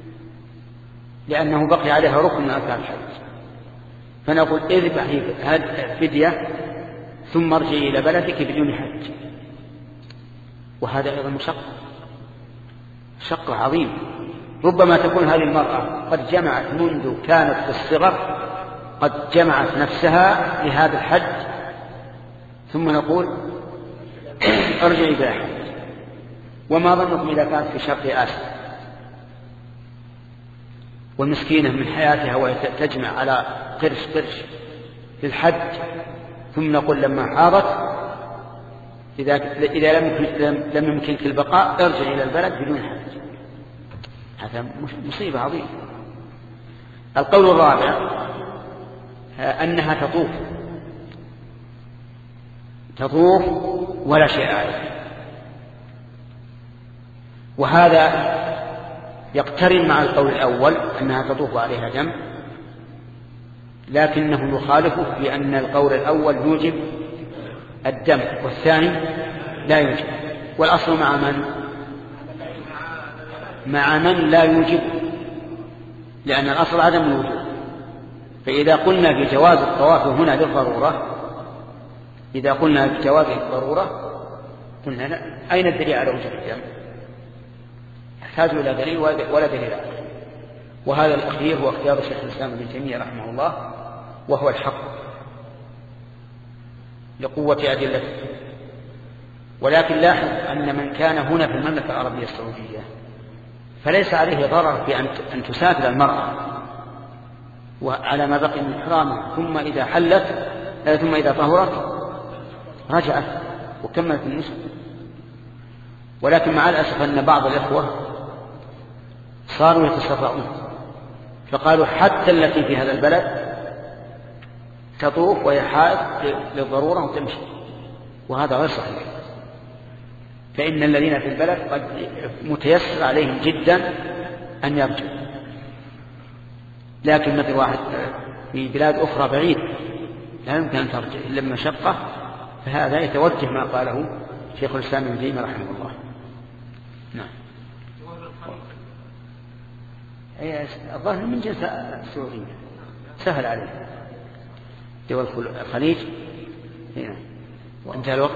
لأنه بقي عليها ركن من أركان الحج. فنقول اذبحي فدية ثم ارجعي إلى بلدك بدون حج. وهذا أيضا مشقة شقة عظيمة. ربما تكون هذه المرأة قد جمعت منذ كانت في الصغر، قد جمعت نفسها لهذا الحج، ثم نقول ارجعي بها حج. وما ظنكم إذا كانت في شرق آسيا والمسكينة من حياتها وهي تجمع على قرش قرش للحج، ثم نقول لما حاضت إذا إذا لم لم يمكنك البقاء ارجع إلى البلد بدون حج. هذا مصيبة عظيمة. القول الرابع أنها تطوف تطوف ولا شيء عليها، وهذا يقترن مع القول الأول أنها تطوف عليها دم، لكنه يخالفه بأن القول الأول يوجب الدم والثاني لا يوجب. والأصل مع من؟ مع من لا يوجب، لأن الأصل عدم الوجوب. فإذا قلنا بجواز الطواف هنا للضرورة إذا قلنا بجواز الضرورة قلنا لا. أين الدليل على وجوب الدم؟ يحتاج إلى دليل ولا دليل عليه. وهذا الأخير هو اختيار شيخ الإسلام ابن تيمية رحمه الله، وهو الحق لقوة أدلته. ولكن لاحظ أن من كان هنا في المملكة العربية السعودية فليس عليه ضرر في أن تسافر المرأة وعلى ما بقي من إحرامها، ثم إذا حلت ثم إذا طهرت رجعت وكملت النسك. ولكن مع الأسف أن بعض الإخوة صاروا يتسرعون، فقالوا حتى التي في هذا البلد تطوف وهي حائض للضرورة وتمشي، وهذا غير صحيح. فإن الذين في البلد قد متيسر عليهم جدا أن يرجعوا، لكن مثل واحد في بلاد أخرى بعيد لا يمكن أن ترجع إلا بمشقة، فهذا يتوجه ما قاله شيخ الإسلام ابن تيمية رحمه الله. نعم. الظاهر من جنس السعودية سهل عليه دول الخليج. هنا وانتهى الوقت.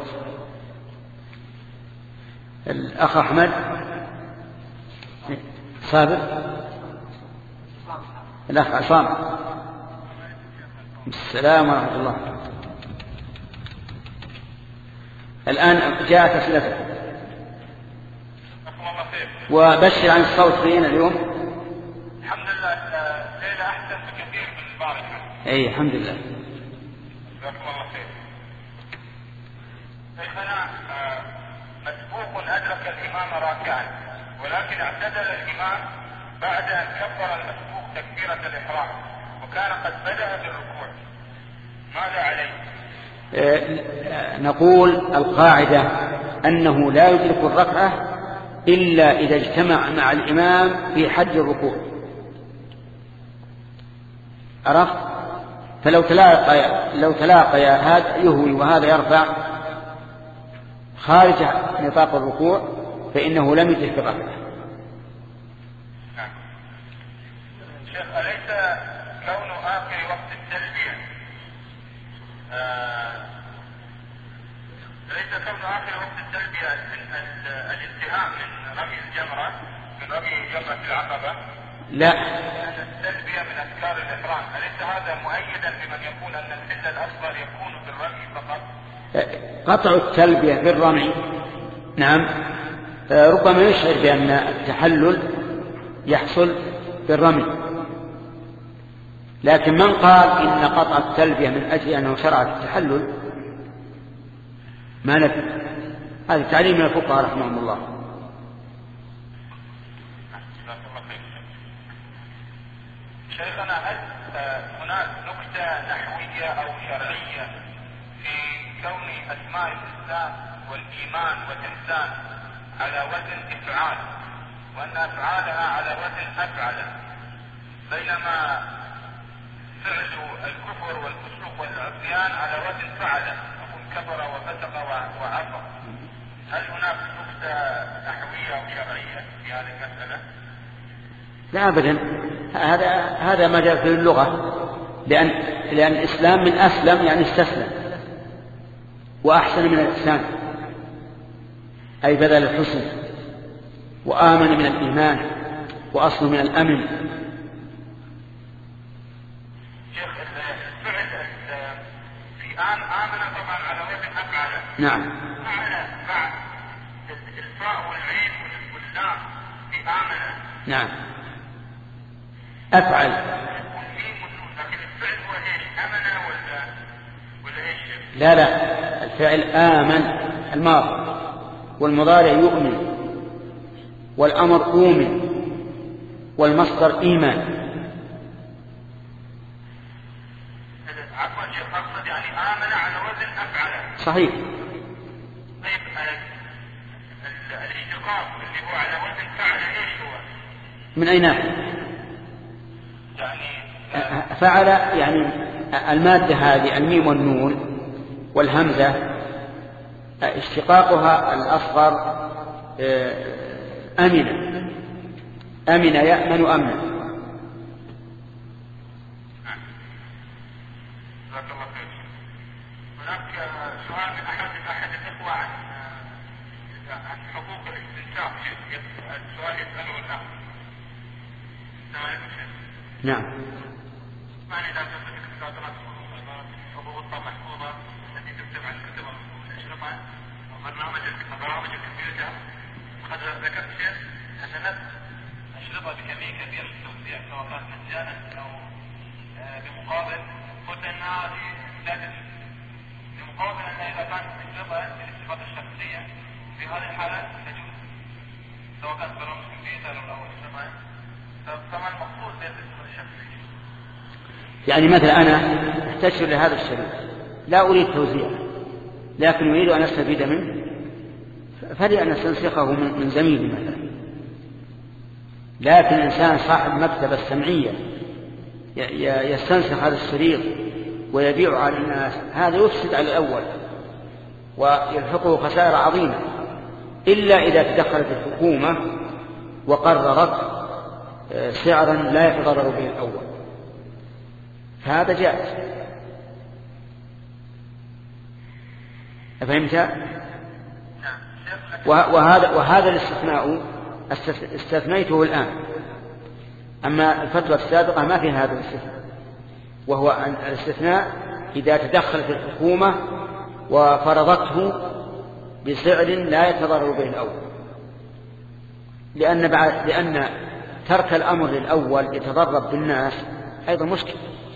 الأخ أحمد صابر، الأخ عصام. السلام ورحمة الله. الآن جاءت أسئلتك، وبشر عن الصوت فينا اليوم. الحمد لله الليلة أحسن بكثير من البارحة. أي الحمد لله. جزاكم الله خير. شيخنا مسبوق أدرك الإمام راكعا، ولكن اعتدل الإمام بعد أن كبر المسبوق تكبيرة الإحرام، وكان قد بدأ بالركوع، ماذا عليه؟ أه نقول القاعدة أنه لا يدرك الركعة إلا إذا اجتمع مع الإمام في حد الركوع. عرفت؟ فلو تلاقى لو تلاقى هذا يهوي وهذا يرفع خارج نطاق الركوع فإنه لم يدرك الركعة. نعم. شيخ أليس كون آخر وقت التلبية آه... أليس كون آخر وقت التلبية الانتهاء من رمي الجمرة من رمي جمرة العقبة؟ لا. التلبية من أذكار الإحرام، أليس هذا مؤيدا بمن يقول أن الحل الأصغر يكون بالرمي فقط؟ قطع التلبية بالرمي نعم ربما يشعر بأن التحلل يحصل بالرمي، لكن من قال إن قطع التلبية من أجل أنه شرع التحلل ما نفي. هذا تعليم من الفقهاء رحمهم الله. شيخنا هل هناك نكتة نحوية أو شرعية في كون أسماء الإسلام والإيمان والإحسان على وزن إفعال، وأن أفعالها على وزن أفعل، بينما فعل الكفر والفسوق والعصيان على وزن فعل، يكون كفر وفسق وعصى؟ هل هناك نكتة نحوية أو شرعية في هذه المسألة؟ لا أبدا، هذا هذا ما جاء في اللغة، لأن لأن الإسلام من أسلم يعني استسلم، وأحسن من الإحسان. أي بذل الحسن، وآمن من الإيمان، وأصل من الأمن. شيخ الفعل في آن آمن طبعا على وزن أفعل. نعم. فعل بعد الفاء والعين واللام في آمن. نعم. أفعل. لكن الفعل هو ايش؟ امن ولا ولا ايش؟ لا لا، الفعل آمن الماضي، والمضارع يؤمن، والأمر أؤمن، والمصدر إيمان. عفوا شيخ، اقصد يعني آمن على وزن أفعل. صحيح. طيب الاشتقاق اللي هو على وزن فعل ايش هو؟ من أي ناحية؟ يعني فعل يعني المادة هذه الميم والنون والهمزة اشتقاقها الأصغر أمن، أمن يأمن أمنا. جزاك الله خير. هناك سؤال من أحد أحد الإخوة عن عن حقوق الاستنساخ. السؤال يسأله الأخ. السلام عليكم شيخ. نعم. معنى إذا كنت تكتب حقوق الطبع محفوظة التي تكتب عن الكتب والأشرطة وبرنامج برامج الكمبيوتر، قد ذكرت شيخ حسنات أشرطة بكمية كبيرة للتوزيع سواء كانت مجانا أو بمقابل، قلت أن هذه لا تجوز، بمقابل أن إذا كانت أشرطة للاستفادة الشخصية في هذه الحالة تجوز سواء كانت برامج كمبيوتر أو أشرطة، فما المقصود بالاستفادة الشخصية؟ يعني مثلا أنا أحتاج لهذا الشريط، لا أريد توزيعه لكن أريد أن أستفيد منه، فلي أن أستنسخه من زميلي مثلا. لكن إنسان صاحب مكتبة السمعية يستنسخ هذا الشريط ويبيعه على الناس، هذا يفسد على الأول ويلحقه خسائر عظيمة، إلا إذا تدخلت الحكومة وقررت سعرا لا يتضرر به الأول، فهذا جائز. أفهمت؟ وهذا وهذا الاستثناء استثنيته الآن، أما الفتوى السابقة ما فيها هذا الاستثناء، وهو أن الاستثناء إذا تدخلت الحكومة وفرضته بسعر لا يتضرر به الأول، لأن بعد لأن ترك الأمر للأول يتضرر بالناس أيضا مشكلة.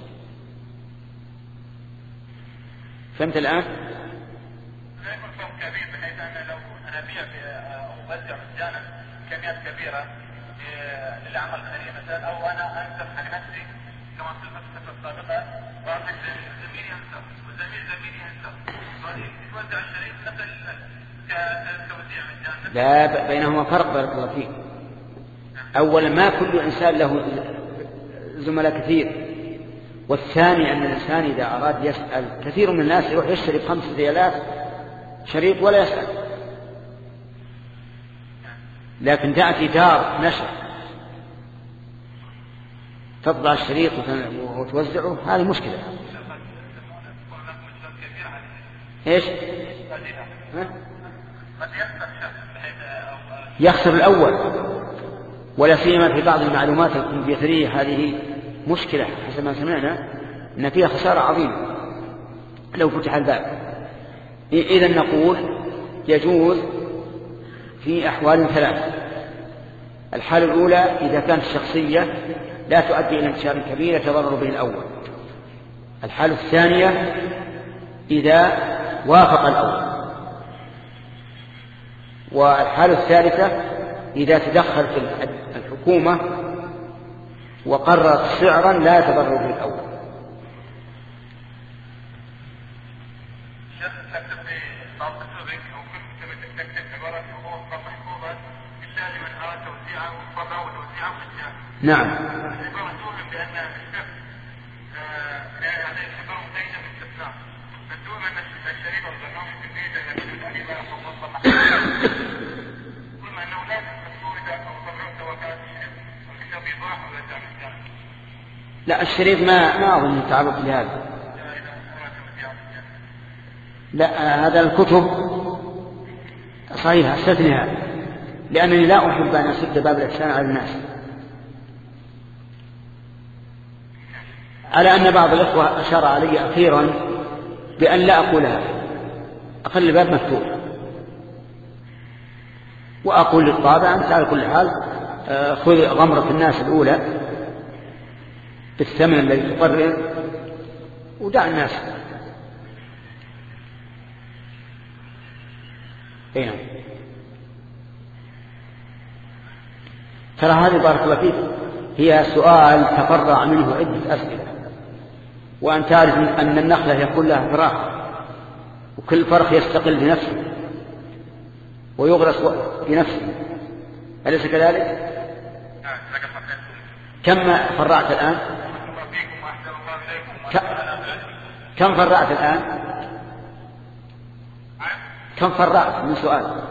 فهمت الآن؟ لا يكون فرق كبير بحيث أن لو أنا أبيع أو أوزع مجانا كميات كبيرة للعمل الخيري مثلا، أو أنا أنسب حق نفسي كما في الفترة السابقة وأعطيك زميلي أنسب وزميل زميلي أنسب، وهذه توزع الشريك مثل كتوزيع مجانا. لا، بينهما فرق بارك الله فيك. أولا ما كل إنسان له زملاء كثير، والثاني أن الإنسان إذا أراد يسأل، كثير من الناس يروح يشتري بخمس ريالات شريط ولا يسأل، لكن تأتي دار نشر تطبع الشريط وتوزعه، هذه مشكلة. إيش؟ يخسر الأول، ولا سيما في بعض المعلومات الكمبيوترية هذه مشكلة حسب ما سمعنا أن فيها خسارة عظيمة لو فتح الباب. إذن نقول يجوز في أحوال ثلاثة. الحالة الأولى إذا كانت الشخصية لا تؤدي إلى انتشار كبير يتضرر به الأول. الحالة الثانية إذا وافق الأول. والحالة الثالثة إذا تدخلت الحكومة وقررت سعرا لا يتضرر به الأول. شيخ تكتب في بعض الكتب أو كتب تكتب عبارة حقوق محفوظة إلا لمن أراد توزيعه وفرعه وتوزيعه في الشارع. نعم. العبارة توهم بأن الشيخ يعني العبارة مزينة بالاستثناء، فتوهم أن الشريط والبرنامج في البيت يكتب العبارة حقوق محفوظة، ثم أنه لا تفرد أو تفرد سواء كانت الشريط والكتاب يضاح ولا تعمل ذلك. لا، الشريط ما ما أظن يتعرض لهذا. لا، هذا الكتب صحيح استثنها، لأنني لا أحب أن أسد باب الإحسان على الناس. على أن بعض الإخوة أشار علي أخيرا بأن لا أقولها، أخلي الباب مفتوح وأقول للطابع أنت على كل حال خذ غمرة الناس الأولى بالثمن الذي تقرر ودع الناس. أين ترى هذه بارك الله فيك هي سؤال تفرع منه عدة أسئلة، وأن تعرف أن النخلة يكون لها فراخ وكل فرخ يستقل بنفسه ويغرس بنفسه، أليس كذلك؟ كم فرعت الآن؟ كم فرعت الآن؟ كم فرعت من سؤال؟ والله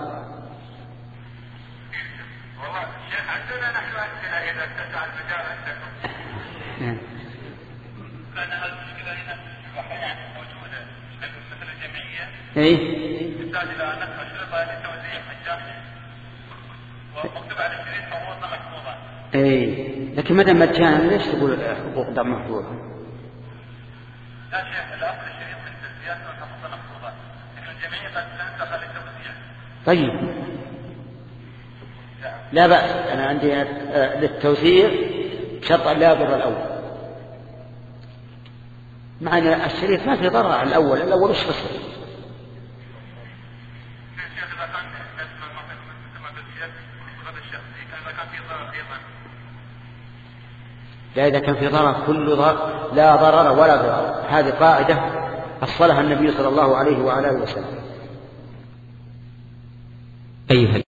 شيخ عندنا نحن أسئلة إذا اتسع المجال عندكم. لأن المشكلة هنا أحيانا موجودة مثل الجمعية. إيه. تحتاج إلى أن ندفع شرطة لتوزيع الجامعة. ومكتوب على الشريط حقوقنا محفوظة. إيه. لكن مدى مجانا ليش تقول حقوق دم محفوظة؟ لا شيخ الأصل الشريط من السياسة والحقوق محفوظة. لكن الجمعية قد تنتقل للتوزيع. طيب. لا بأس، أنا عندي للتوزيع شرط أن لا يضر الأول. مع أن الشريط ما في ضرر على الأول، الأول وش خسر؟ لا إذا كان في ضرر كل ضرر لا ضرر ولا ضرر، هذه قاعدة أصلها النبي صلى الله عليه وعلى آله وسلم. أيها